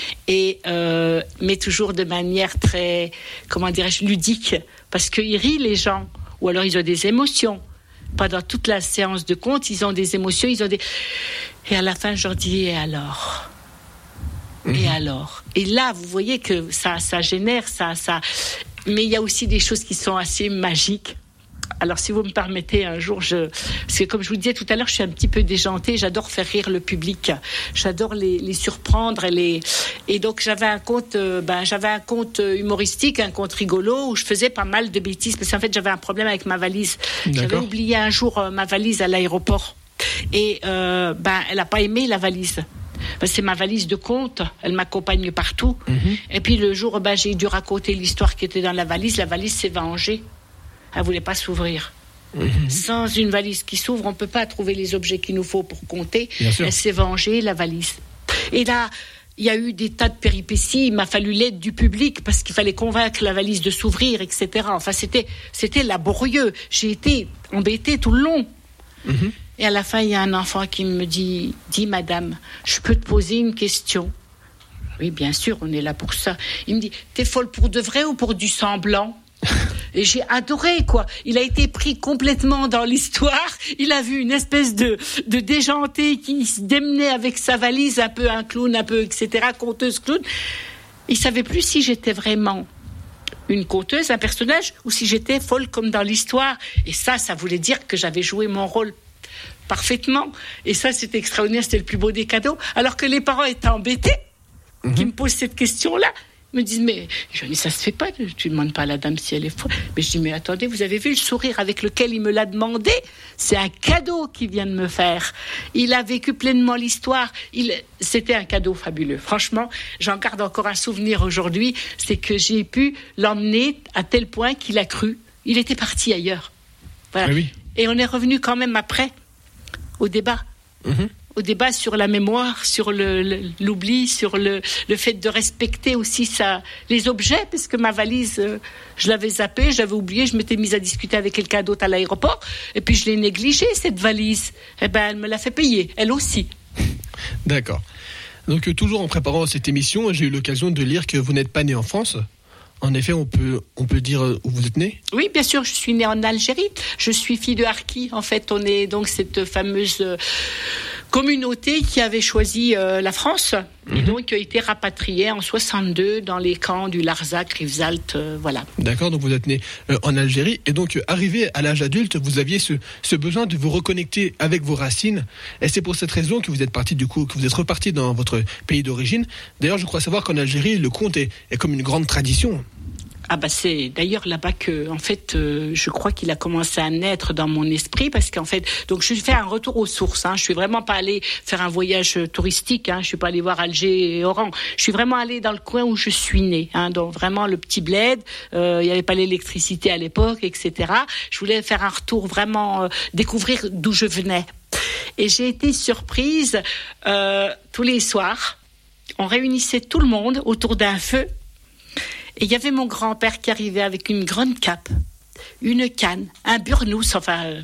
mais toujours de manière très, comment dirais-je, ludique, parce qu'ils rient les gens, ou alors ils ont des émotions. Pendant toute la séance de contes, ils ont des émotions, et à la fin je leur dis, et alors ? Et alors ? Et là, vous voyez que ça génère, ça. Mais il y a aussi des choses qui sont assez magiques. Alors, si vous me permettez, un jour, parce que comme je vous disais tout à l'heure, je suis un petit peu déjantée, j'adore faire rire le public, j'adore les surprendre, et donc j'avais un conte humoristique, un conte rigolo, où je faisais pas mal de bêtises, parce qu'en fait, j'avais un problème avec ma valise. D'accord. J'avais oublié un jour ma valise à l'aéroport, et elle a pas aimé la valise. C'est ma valise de conte, elle m'accompagne partout. Et puis le jour, j'ai dû raconter l'histoire qui était dans la valise s'est vengée. Elle voulait pas s'ouvrir. Sans une valise qui s'ouvre, on peut pas trouver les objets qu'il nous faut pour compter. Elle s'est vengée, la valise. Et là, il y a eu des tas de péripéties. Il m'a fallu l'aide du public parce qu'il fallait convaincre la valise de s'ouvrir, etc. Enfin, c'était laborieux. J'ai été embêtée tout le long. Et à la fin, il y a un enfant qui me dit « Dis, madame, je peux te poser une question ?» Oui, bien sûr, on est là pour ça. Il me dit « T'es folle pour de vrai ou pour du semblant ?» Et j'ai adoré, quoi. Il a été pris complètement dans l'histoire. Il a vu une espèce de déjanté qui se démenait avec sa valise, un peu un clown, un peu, etc., conteuse clown. Il savait plus si j'étais vraiment une conteuse, un personnage, ou si j'étais folle comme dans l'histoire. Et ça voulait dire que j'avais joué mon rôle parfaitement. Et ça, c'était extraordinaire, c'était le plus beau des cadeaux. Alors que les parents étaient embêtés, qui me posent cette question-là. Ils me disent, mais je dis, ça se fait pas, tu ne demandes pas à la dame si elle est folle. Mais je dis, mais attendez, vous avez vu le sourire avec lequel il me l'a demandé ? C'est un cadeau qu'il vient de me faire. Il a vécu pleinement l'histoire. C'était un cadeau fabuleux. Franchement, j'en garde encore un souvenir aujourd'hui, c'est que j'ai pu l'emmener à tel point qu'il a cru. Il était parti ailleurs. Voilà. Oui. Et on est revenu quand même après au débat. Au débat sur la mémoire, sur l'oubli, sur le fait de respecter aussi les objets, parce que ma valise, je l'avais zappée, j'avais oublié, je m'étais mise à discuter avec quelqu'un d'autre à l'aéroport, et puis je l'ai négligée, cette valise. Eh ben, elle me l'a fait payer, elle aussi. D'accord. Donc, toujours en préparant cette émission, j'ai eu l'occasion de lire que vous n'êtes pas né en France. En effet, on peut dire où vous êtes né ? Oui, bien sûr, je suis née en Algérie. Je suis fille de Harki. En fait, on est donc cette fameuse communauté qui avait choisi la France et donc qui a été rapatriée en 62 dans les camps du Larzac, Rivesaltes, voilà. D'accord, donc vous êtes né en Algérie et donc arrivé à l'âge adulte, vous aviez ce besoin de vous reconnecter avec vos racines et c'est pour cette raison que vous êtes parti que vous êtes reparti dans votre pays d'origine. D'ailleurs, je crois savoir qu'en Algérie, le conte est comme une grande tradition. Ah bah c'est d'ailleurs là-bas que en fait je crois qu'il a commencé à naître dans mon esprit parce qu'en fait donc je fais un retour aux sources. Je suis vraiment pas allée faire un voyage touristique. Je suis pas allée voir Alger et Oran. Je suis vraiment allée dans le coin où je suis née. Donc vraiment le petit bled. Il y avait pas l'électricité à l'époque, etc. Je voulais faire un retour vraiment découvrir d'où je venais. Et j'ai été surprise tous les soirs. On réunissait tout le monde autour d'un feu. Et il y avait mon grand-père qui arrivait avec une grande cape, une canne, un burnous,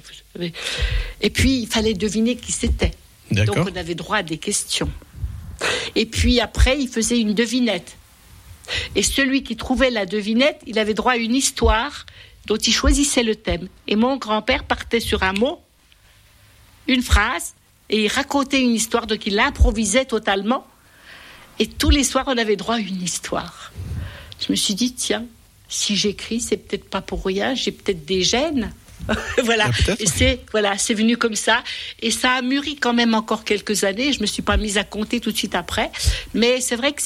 et puis il fallait deviner qui c'était. D'accord. Donc on avait droit à des questions. Et puis après, il faisait une devinette. Et celui qui trouvait la devinette, il avait droit à une histoire dont il choisissait le thème. Et mon grand-père partait sur un mot, une phrase, et il racontait une histoire, donc il improvisait totalement. Et tous les soirs, on avait droit à une histoire. Je me suis dit, tiens, si j'écris, c'est peut-être pas pour rien, j'ai peut-être des gènes. Voilà. Et c'est venu comme ça. Et ça a mûri quand même encore quelques années. Je me suis pas mise à compter tout de suite après. Mais c'est vrai que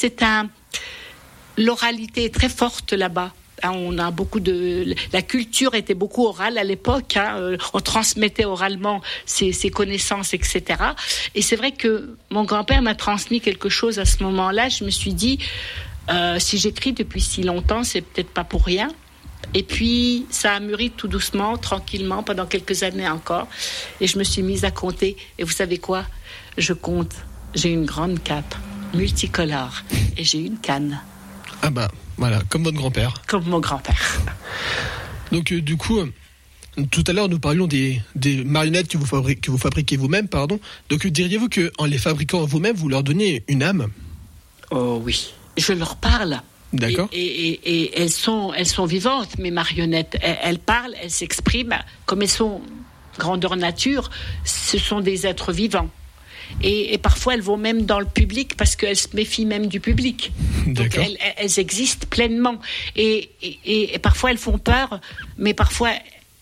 l'oralité est très forte là-bas. On a la culture était beaucoup orale à l'époque. On transmettait oralement ses connaissances, etc. Et c'est vrai que mon grand-père m'a transmis quelque chose à ce moment-là. Je me suis dit, si j'écris depuis si longtemps, c'est peut-être pas pour rien. Et puis, ça a mûri tout doucement, tranquillement, pendant quelques années encore. Et je me suis mise à compter. Et vous savez quoi ? Je compte. J'ai une grande cape, multicolore. Et j'ai une canne. Ah bah, voilà, comme votre grand-père. Comme mon grand-père. Donc, du coup, tout à l'heure, nous parlions des marionnettes que vous fabriquez vous-même, pardon. Donc, diriez-vous qu'en les fabriquant vous-même, vous leur donniez une âme ? Oh oui. Je leur parle. D'accord. Et elles sont vivantes, mes marionnettes. Elles parlent, elles s'expriment. Comme elles sont grandeur nature, ce sont des êtres vivants. Et parfois, elles vont même dans le public parce qu'elles se méfient même du public. D'accord. Donc, elles existent pleinement. Et parfois, elles font peur, mais parfois,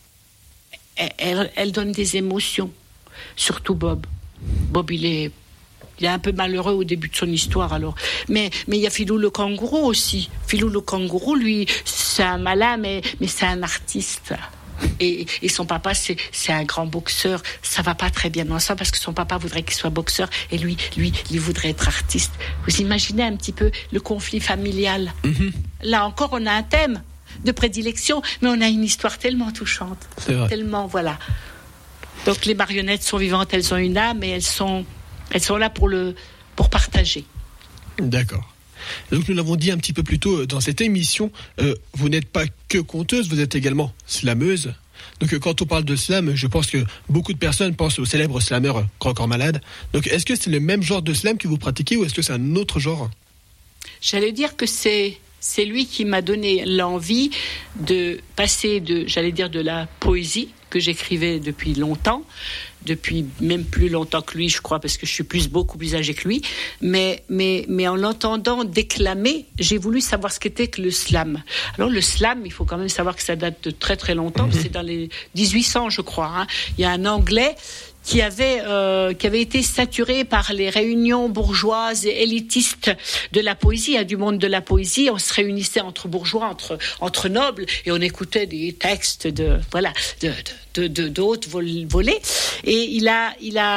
elles donnent des émotions. Surtout Bob. Bob, il est un peu malheureux au début de son histoire, alors. Mais il y a Filou le kangourou aussi. Filou le kangourou, lui, c'est un malin, mais c'est un artiste. Et son papa, c'est un grand boxeur. Ça va pas très bien ensemble parce que son papa voudrait qu'il soit boxeur et lui, il voudrait être artiste. Vous imaginez un petit peu le conflit familial. Mm-hmm. Là encore, on a un thème de prédilection, mais on a une histoire tellement touchante. C'est vrai. Tellement, voilà. Donc les marionnettes sont vivantes, elles ont une âme et elles sont là pour partager. D'accord. Donc nous l'avons dit un petit peu plus tôt dans cette émission, vous n'êtes pas que conteuse, vous êtes également slameuse. Donc quand on parle de slam, je pense que beaucoup de personnes pensent au célèbre slameur Grand Corps Malade. Donc est-ce que c'est le même genre de slam que vous pratiquez ou est-ce que c'est un autre genre ? J'allais dire que c'est lui qui m'a donné l'envie de passer de la poésie que j'écrivais depuis longtemps, depuis même plus longtemps que lui, je crois, parce que je suis beaucoup plus âgée que lui, mais en l'entendant déclamer, j'ai voulu savoir ce qu'était que le slam. Alors le slam, il faut quand même savoir que ça date de très très longtemps, c'est dans les 1800, je crois. Il y a un Anglais qui avait été saturé par les réunions bourgeoises et élitistes de la poésie, du monde de la poésie. On se réunissait entre bourgeois, entre nobles, et on écoutait des textes de haute volée. Et il a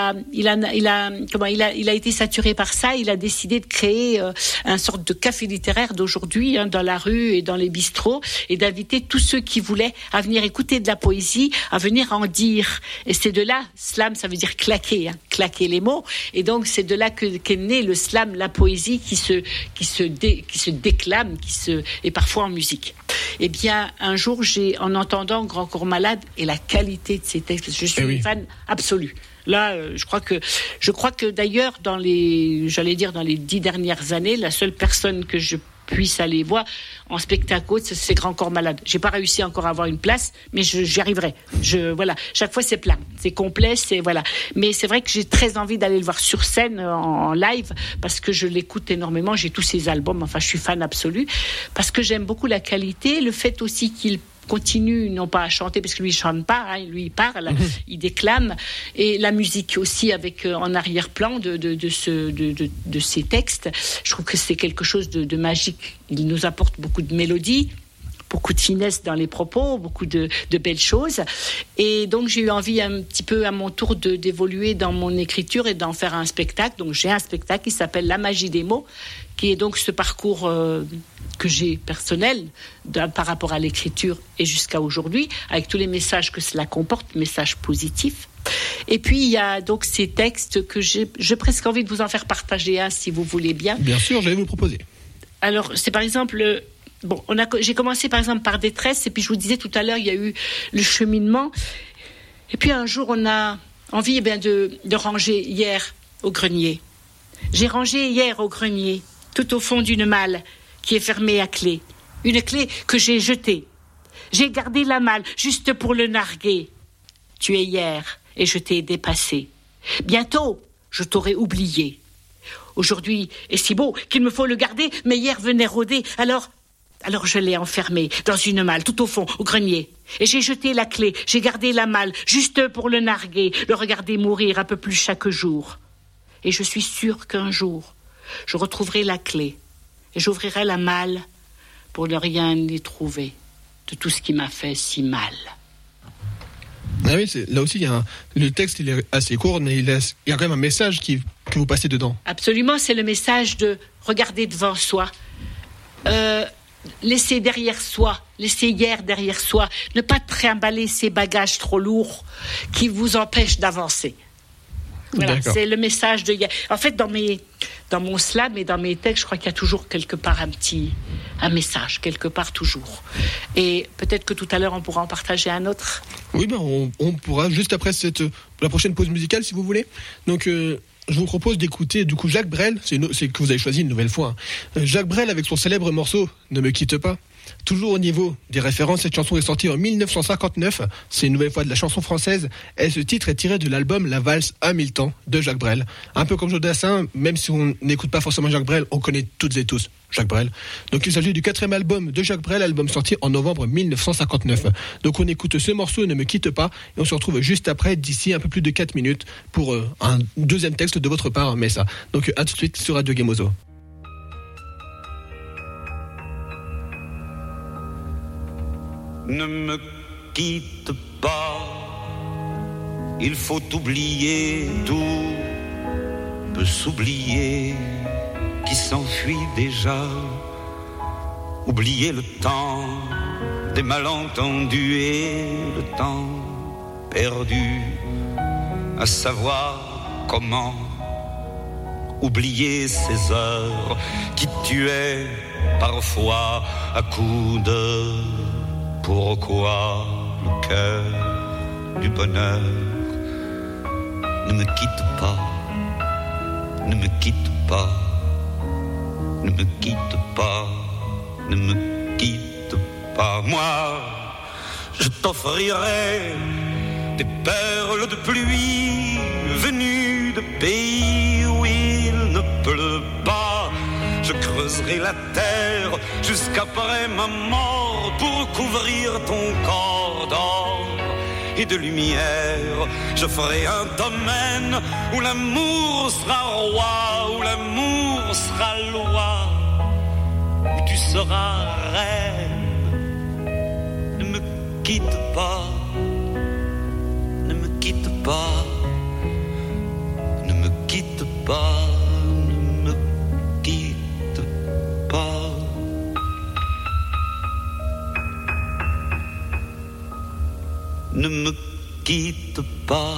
été saturé par ça. Il a décidé de créer un sorte de café littéraire d'aujourd'hui, dans la rue et dans les bistrots, et d'inviter tous ceux qui voulaient à venir écouter de la poésie, à venir en dire. Et c'est de là, slam, ça veut dire claquer les mots. Et donc c'est de là qu'est né le slam, la poésie qui se déclame, et parfois en musique. Eh bien, un jour, en entendant Grand Corps Malade et la qualité de ses textes, je suis une fan absolue. Là, je crois que d'ailleurs, dans les 10 dernières années, la seule personne que je puissent aller voir en spectacle, c'est Grand Corps Malade. J'ai pas réussi encore à avoir une place, mais j'y arriverai. Voilà, chaque fois c'est plein, c'est complet, voilà. Mais c'est vrai que j'ai très envie d'aller le voir sur scène en live parce que je l'écoute énormément. J'ai tous ses albums, enfin je suis fan absolue parce que j'aime beaucoup la qualité, le fait aussi qu'il continue non pas à chanter parce que lui il chante pas, hein, lui il parle, il déclame, et la musique aussi avec en arrière-plan de ses textes. Je trouve que c'est quelque chose de magique. Il nous apporte beaucoup de mélodies, beaucoup de finesse dans les propos, beaucoup de belles choses. Et donc, j'ai eu envie un petit peu à mon tour d'évoluer dans mon écriture et d'en faire un spectacle. Donc, j'ai un spectacle qui s'appelle La magie des mots, qui est donc ce parcours que j'ai personnel par rapport à l'écriture et jusqu'à aujourd'hui, avec tous les messages que cela comporte, messages positifs. Et puis, il y a donc ces textes que j'ai presque envie de vous en faire partager un, si vous voulez bien. Bien sûr, j'allais vous le proposer. Alors, c'est par exemple... j'ai commencé par exemple par Détresse, et puis je vous disais tout à l'heure, il y a eu le cheminement. Et puis un jour, on a envie de ranger hier au grenier. J'ai rangé hier au grenier, tout au fond d'une malle qui est fermée à clé. Une clé que j'ai jetée. J'ai gardé la malle juste pour le narguer. Tu es hier et je t'ai dépassé. Bientôt, je t'aurai oublié. Aujourd'hui est si beau qu'il me faut le garder, mais hier venait rôder, alors je l'ai enfermé dans une malle, tout au fond, au grenier. Et j'ai jeté la clé, j'ai gardé la malle, juste pour le narguer, le regarder mourir un peu plus chaque jour. Et je suis sûre qu'un jour, je retrouverai la clé, et j'ouvrirai la malle pour ne rien y trouver de tout ce qui m'a fait si mal. Ah oui, là aussi, le texte il est assez court, mais il y a quand même un message que vous passez dedans. Absolument, c'est le message de regarder devant soi. Laisser derrière soi, laisser hier derrière soi, ne pas trimballer ces bagages trop lourds qui vous empêchent d'avancer. Voilà, d'accord. C'est le message de hier. En fait, dans mon slam et dans mes textes, je crois qu'il y a toujours quelque part un message, quelque part toujours. Et peut-être que tout à l'heure, on pourra en partager un autre. Oui, on pourra juste après la prochaine pause musicale, si vous voulez. Donc, je vous propose d'écouter du coup Jacques Brel, c'est que vous avez choisi une nouvelle fois. Jacques Brel avec son célèbre morceau « Ne me quitte pas ». Toujours au niveau des références, cette chanson est sortie en 1959. C'est une nouvelle fois de la chanson française. Et ce titre est tiré de l'album La valse à 1000 temps de Jacques Brel. Un peu comme Joe Dassin, même si on n'écoute pas forcément Jacques Brel, on connaît toutes et tous Jacques Brel. Donc il s'agit du 4e album de Jacques Brel, album sorti en novembre 1959. Donc on écoute ce morceau, Ne me quitte pas, et on se retrouve juste après, d'ici un peu plus de 4 minutes, pour un deuxième texte de votre part, Messa. Donc à tout de suite sur Radio Gemozo. Ne me quitte pas, il faut oublier, tout peut s'oublier, qui s'enfuit déjà. Oublier le temps des malentendus et le temps perdu, à savoir comment oublier ces heures qui tuaient parfois à coups de pourquoi le cœur du bonheur. Ne me quitte pas, ne me quitte pas, ne me quitte pas, ne me quitte pas. Moi, je t'offrirai des perles de pluie venues de pays où il ne pleut pas. Je creuserai la terre jusqu'après ma mort pour couvrir ton corps d'or et de lumière. Je ferai un domaine où l'amour sera roi, où l'amour sera loi, où tu seras reine. Ne me quitte pas, ne me quitte pas, ne me quitte pas. Ne me quitte pas,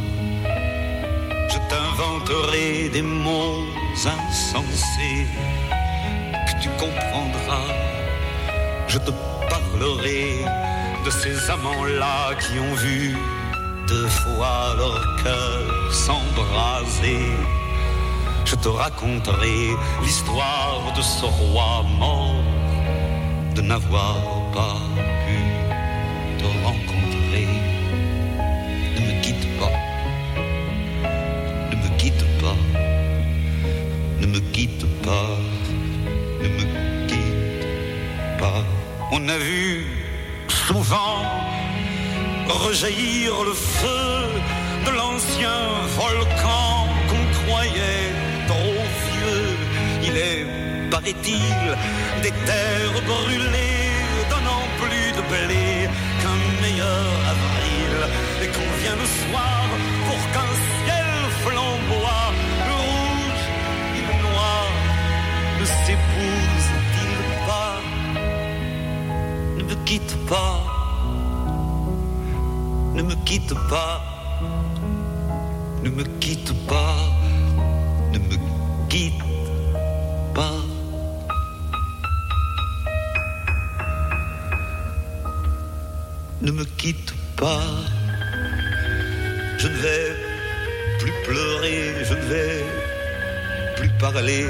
je t'inventerai des mots insensés que tu comprendras. Je te parlerai de ces amants-là qui ont vu 2 fois leur cœur s'embraser. Je te raconterai l'histoire de ce roi mort, de n'avoir pas pu te rencontrer. Ne me quitte pas, ne me quitte pas, ne me quitte pas, ne me quitte pas. On a vu souvent rejaillir le feu de l'ancien volcan qu'on croyait trop vieux. Il est, paraît-il, des terres brûlées, donnant plus de blé qu'un meilleur avril. Et qu'on vient le soir pour qu'un ciel flamboie, le rouge et le noir ne s'épousent-ils pas? Ne me quitte pas, ne me quitte pas, ne me quitte pas, ne me quitte pas. Ne me quitte pas, je ne vais plus pleurer, je ne vais plus parler,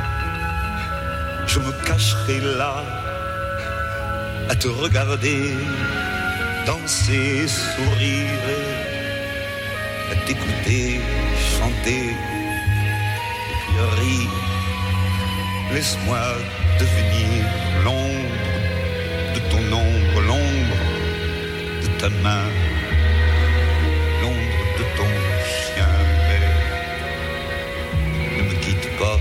je me cacherai là à te regarder, danser, sourire, à t'écouter, chanter, et puis rire. Laisse-moi devenir l'ombre de ton ombre, l'ombre de ta main, l'ombre de ton chien. Mais ne me quitte pas,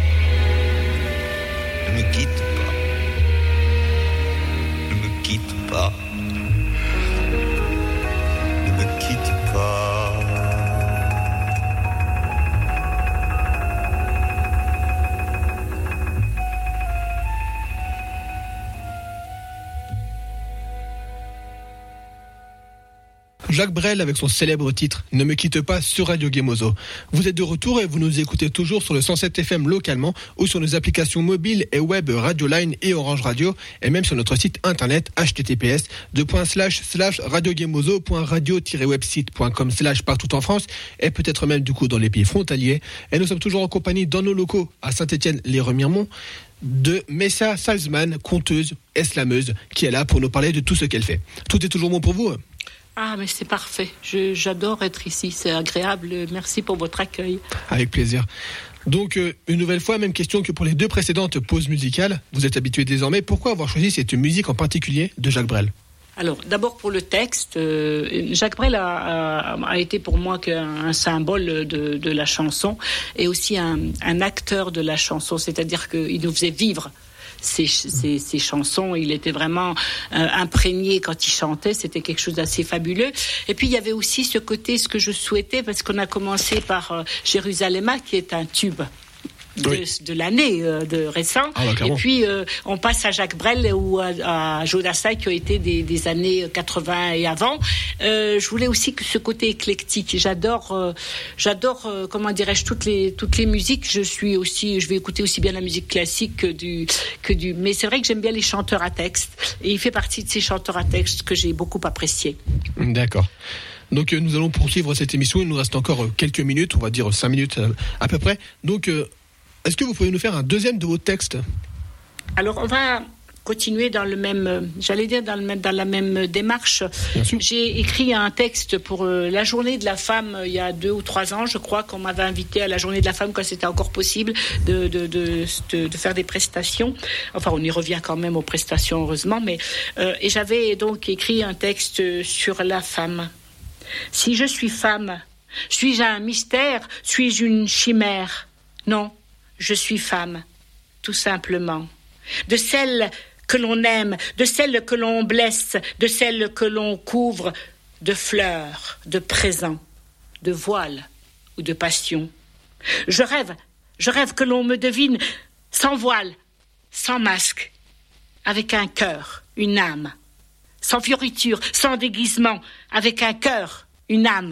ne me quitte pas, ne me quitte pas, ne me quitte pas. Jacques Brel avec son célèbre titre « Ne me quitte pas » sur Radio Gemozo. Vous êtes de retour et vous nous écoutez toujours sur le 107 FM localement ou sur nos applications mobiles et web Radio Line et Orange Radio et même sur notre site internet https://radiogemozo.radio-website.com/ partout en France et peut-être même du coup dans les pays frontaliers. Et nous sommes toujours en compagnie dans nos locaux à Saint-Étienne-les-Remiremont de Messa Salzman, conteuse et slameuse, qui est là pour nous parler de tout ce qu'elle fait. Tout est toujours bon pour vous? Ah, mais c'est parfait. J'adore être ici. C'est agréable. Merci pour votre accueil. Avec plaisir. Donc, une nouvelle fois, même question que pour les deux précédentes pauses musicales. Vous êtes habitués désormais. Pourquoi avoir choisi cette musique en particulier de Jacques Brel? Alors, d'abord pour le texte, Jacques Brel a été pour moi un symbole de la chanson et aussi un acteur de la chanson. C'est-à-dire qu'il nous faisait vivre ses chansons. Il était vraiment imprégné quand il chantait. C'était quelque chose d'assez fabuleux. Et puis il y avait aussi ce côté, ce que je souhaitais, parce qu'on a commencé par Jérusalem, qui est un tube de l'année de récent. Et puis on passe à Jacques Brel ou à Jodassin qui ont été des années 80 et avant. Je voulais aussi que ce côté éclectique. J'adore comment dirais-je toutes les musiques. Je vais écouter aussi bien la musique classique que du mais c'est vrai que j'aime bien les chanteurs à texte et il fait partie de ces chanteurs à texte que j'ai beaucoup apprécié. D'accord. Donc nous allons poursuivre cette émission. Il nous reste encore quelques minutes, on va dire 5 minutes à peu près. Donc est-ce que vous pouvez nous faire un deuxième de vos textes? Alors, on va continuer dans le même, dans la même démarche. J'ai écrit un texte pour la Journée de la Femme il y a 2 ou 3 ans, je crois, qu'on m'avait invité à la Journée de la Femme quand c'était encore possible de faire des prestations. Enfin, on y revient quand même aux prestations, heureusement. Mais et j'avais donc écrit un texte sur la femme. Si je suis femme, suis-je un mystère? Suis-je une chimère? Non. Je suis femme, tout simplement. De celle que l'on aime, de celle que l'on blesse, de celle que l'on couvre de fleurs, de présents, de voiles ou de passion. Je rêve que l'on me devine sans voile, sans masque, avec un cœur, une âme, sans fioriture, sans déguisement, avec un cœur, une âme,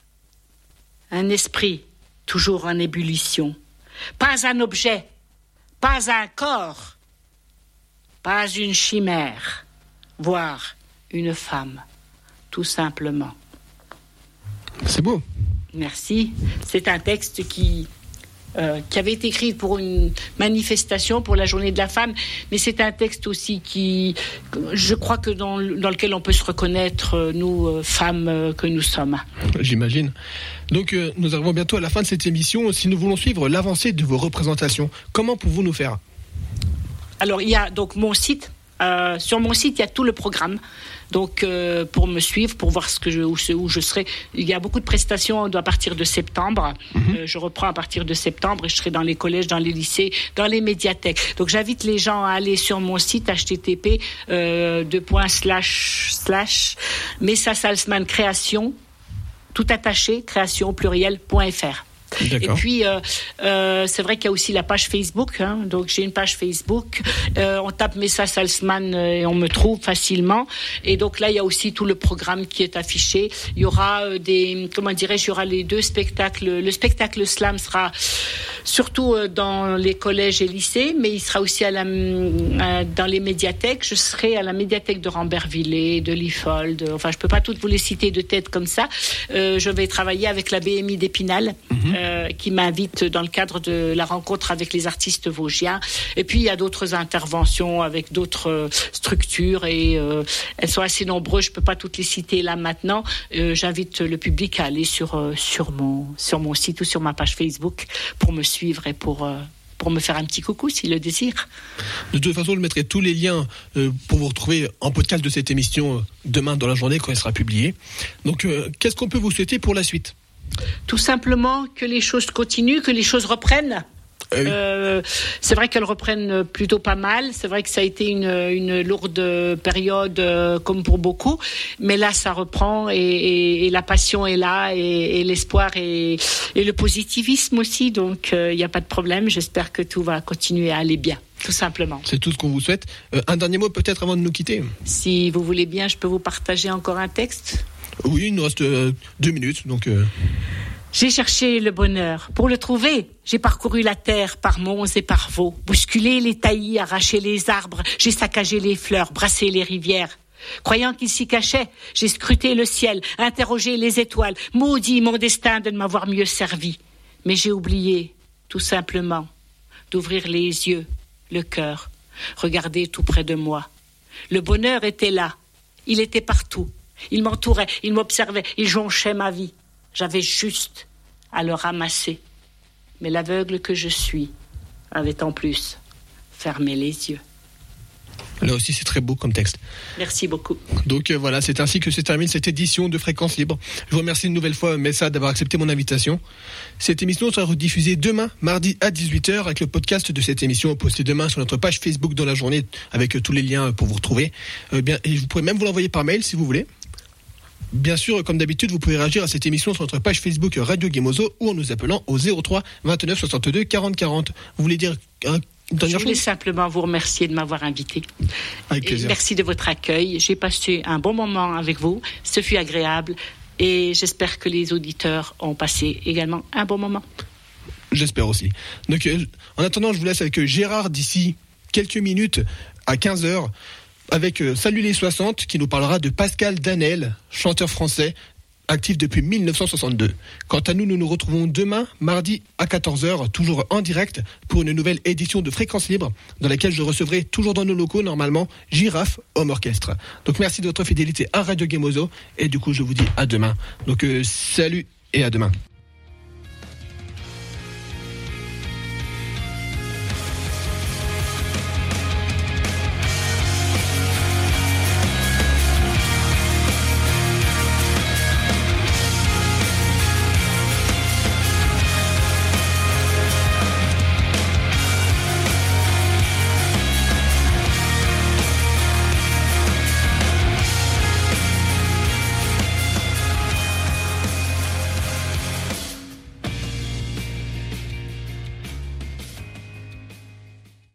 un esprit toujours en ébullition. Pas un objet, pas un corps, pas une chimère, voire une femme, tout simplement. C'est beau. Merci. C'est un texte qui qui avait été écrit pour une manifestation pour la journée de la femme, mais c'est un texte aussi qui, je crois que dans lequel on peut se reconnaître, nous, femmes que nous sommes. J'imagine. Donc, nous arrivons bientôt à la fin de cette émission. Si nous voulons suivre l'avancée de vos représentations, comment pouvez-vous nous faire ? Alors, il y a donc mon site. Sur mon site, il y a tout le programme. Donc, pour me suivre, pour voir où je serai. Il y a beaucoup de prestations à partir de septembre. Je reprends à partir de septembre et je serai dans les collèges, dans les lycées, dans les médiathèques. Donc, j'invite les gens à aller sur mon site http:// Salzman Création, tout attaché, création pluriel.fr. D'accord. Et puis, c'est vrai qu'il y a aussi la page Facebook. Donc, j'ai une page Facebook. On tape Messa Salzman et on me trouve facilement. Et donc là, il y a aussi tout le programme qui est affiché. Il y aura il y aura les 2 spectacles. Le spectacle slam sera surtout dans les collèges et lycées, mais il sera aussi dans les médiathèques. Je serai à la médiathèque de Rambervillers, de Liefeld. Enfin, je peux pas toutes vous les citer de tête comme ça. Je vais travailler avec la BMI d'Épinal. Qui m'invite dans le cadre de la rencontre avec les artistes vosgiens. Et puis, il y a d'autres interventions avec d'autres structures et elles sont assez nombreuses. Je ne peux pas toutes les citer là maintenant. J'invite le public à aller sur mon site ou sur ma page Facebook pour me suivre et pour me faire un petit coucou s'il le désire. De toute façon, je mettrai tous les liens pour vous retrouver en podcast de cette émission demain dans la journée quand elle sera publiée. Donc, qu'est-ce qu'on peut vous souhaiter pour la suite ? Tout simplement que les choses continuent, que les choses reprennent. Oui. C'est vrai qu'elles reprennent plutôt pas mal. C'est vrai que ça a été une lourde période comme pour beaucoup. Mais là, ça reprend et la passion est là et l'espoir et le positivisme aussi. Donc, il n'y a pas de problème. J'espère que tout va continuer à aller bien. Tout simplement. C'est tout ce qu'on vous souhaite. Un dernier mot peut-être avant de nous quitter. Si vous voulez bien, je peux vous partager encore un texte. Oui, il nous reste 2 minutes, donc... J'ai cherché le bonheur. Pour le trouver, j'ai parcouru la terre par monts et par vaux, bousculé les taillis, arraché les arbres, j'ai saccagé les fleurs, brassé les rivières. Croyant qu'il s'y cachait, j'ai scruté le ciel, interrogé les étoiles, maudit mon destin de ne m'avoir mieux servi. Mais j'ai oublié, tout simplement, d'ouvrir les yeux, le cœur, regarder tout près de moi. Le bonheur était là, il était partout. Il m'entourait, il m'observait, il jonchait ma vie. J'avais juste à le ramasser. Mais l'aveugle que je suis avait en plus fermé les yeux. Là aussi, c'est très beau comme texte. Merci beaucoup. Donc voilà, c'est ainsi que se termine cette édition de Fréquence Libre. Je vous remercie une nouvelle fois, Messa, d'avoir accepté mon invitation. Cette émission sera rediffusée demain, mardi à 18h, avec le podcast de cette émission posté demain sur notre page Facebook dans la journée, avec tous les liens pour vous retrouver. Et vous pourrez même vous l'envoyer par mail si vous voulez. Bien sûr, comme d'habitude, vous pouvez réagir à cette émission sur notre page Facebook Radio Gameozo ou en nous appelant au 03 29 62 40 40. Vous voulez dire je voulais simplement vous remercier de m'avoir invité. Avec plaisir. Merci de votre accueil. J'ai passé un bon moment avec vous. Ce fut agréable et j'espère que les auditeurs ont passé également un bon moment. J'espère aussi. Donc, en attendant, je vous laisse avec Gérard d'ici quelques minutes à 15h. Avec Salut les 60 qui nous parlera de Pascal Danel, chanteur français actif depuis 1962. Quant à nous, nous nous retrouvons demain, mardi à 14h, toujours en direct pour une nouvelle édition de Fréquence Libre dans laquelle je recevrai toujours dans nos locaux normalement Girafe Homme Orchestre. Donc merci de votre fidélité à Radio Gameozo et du coup je vous dis à demain. Donc salut et à demain.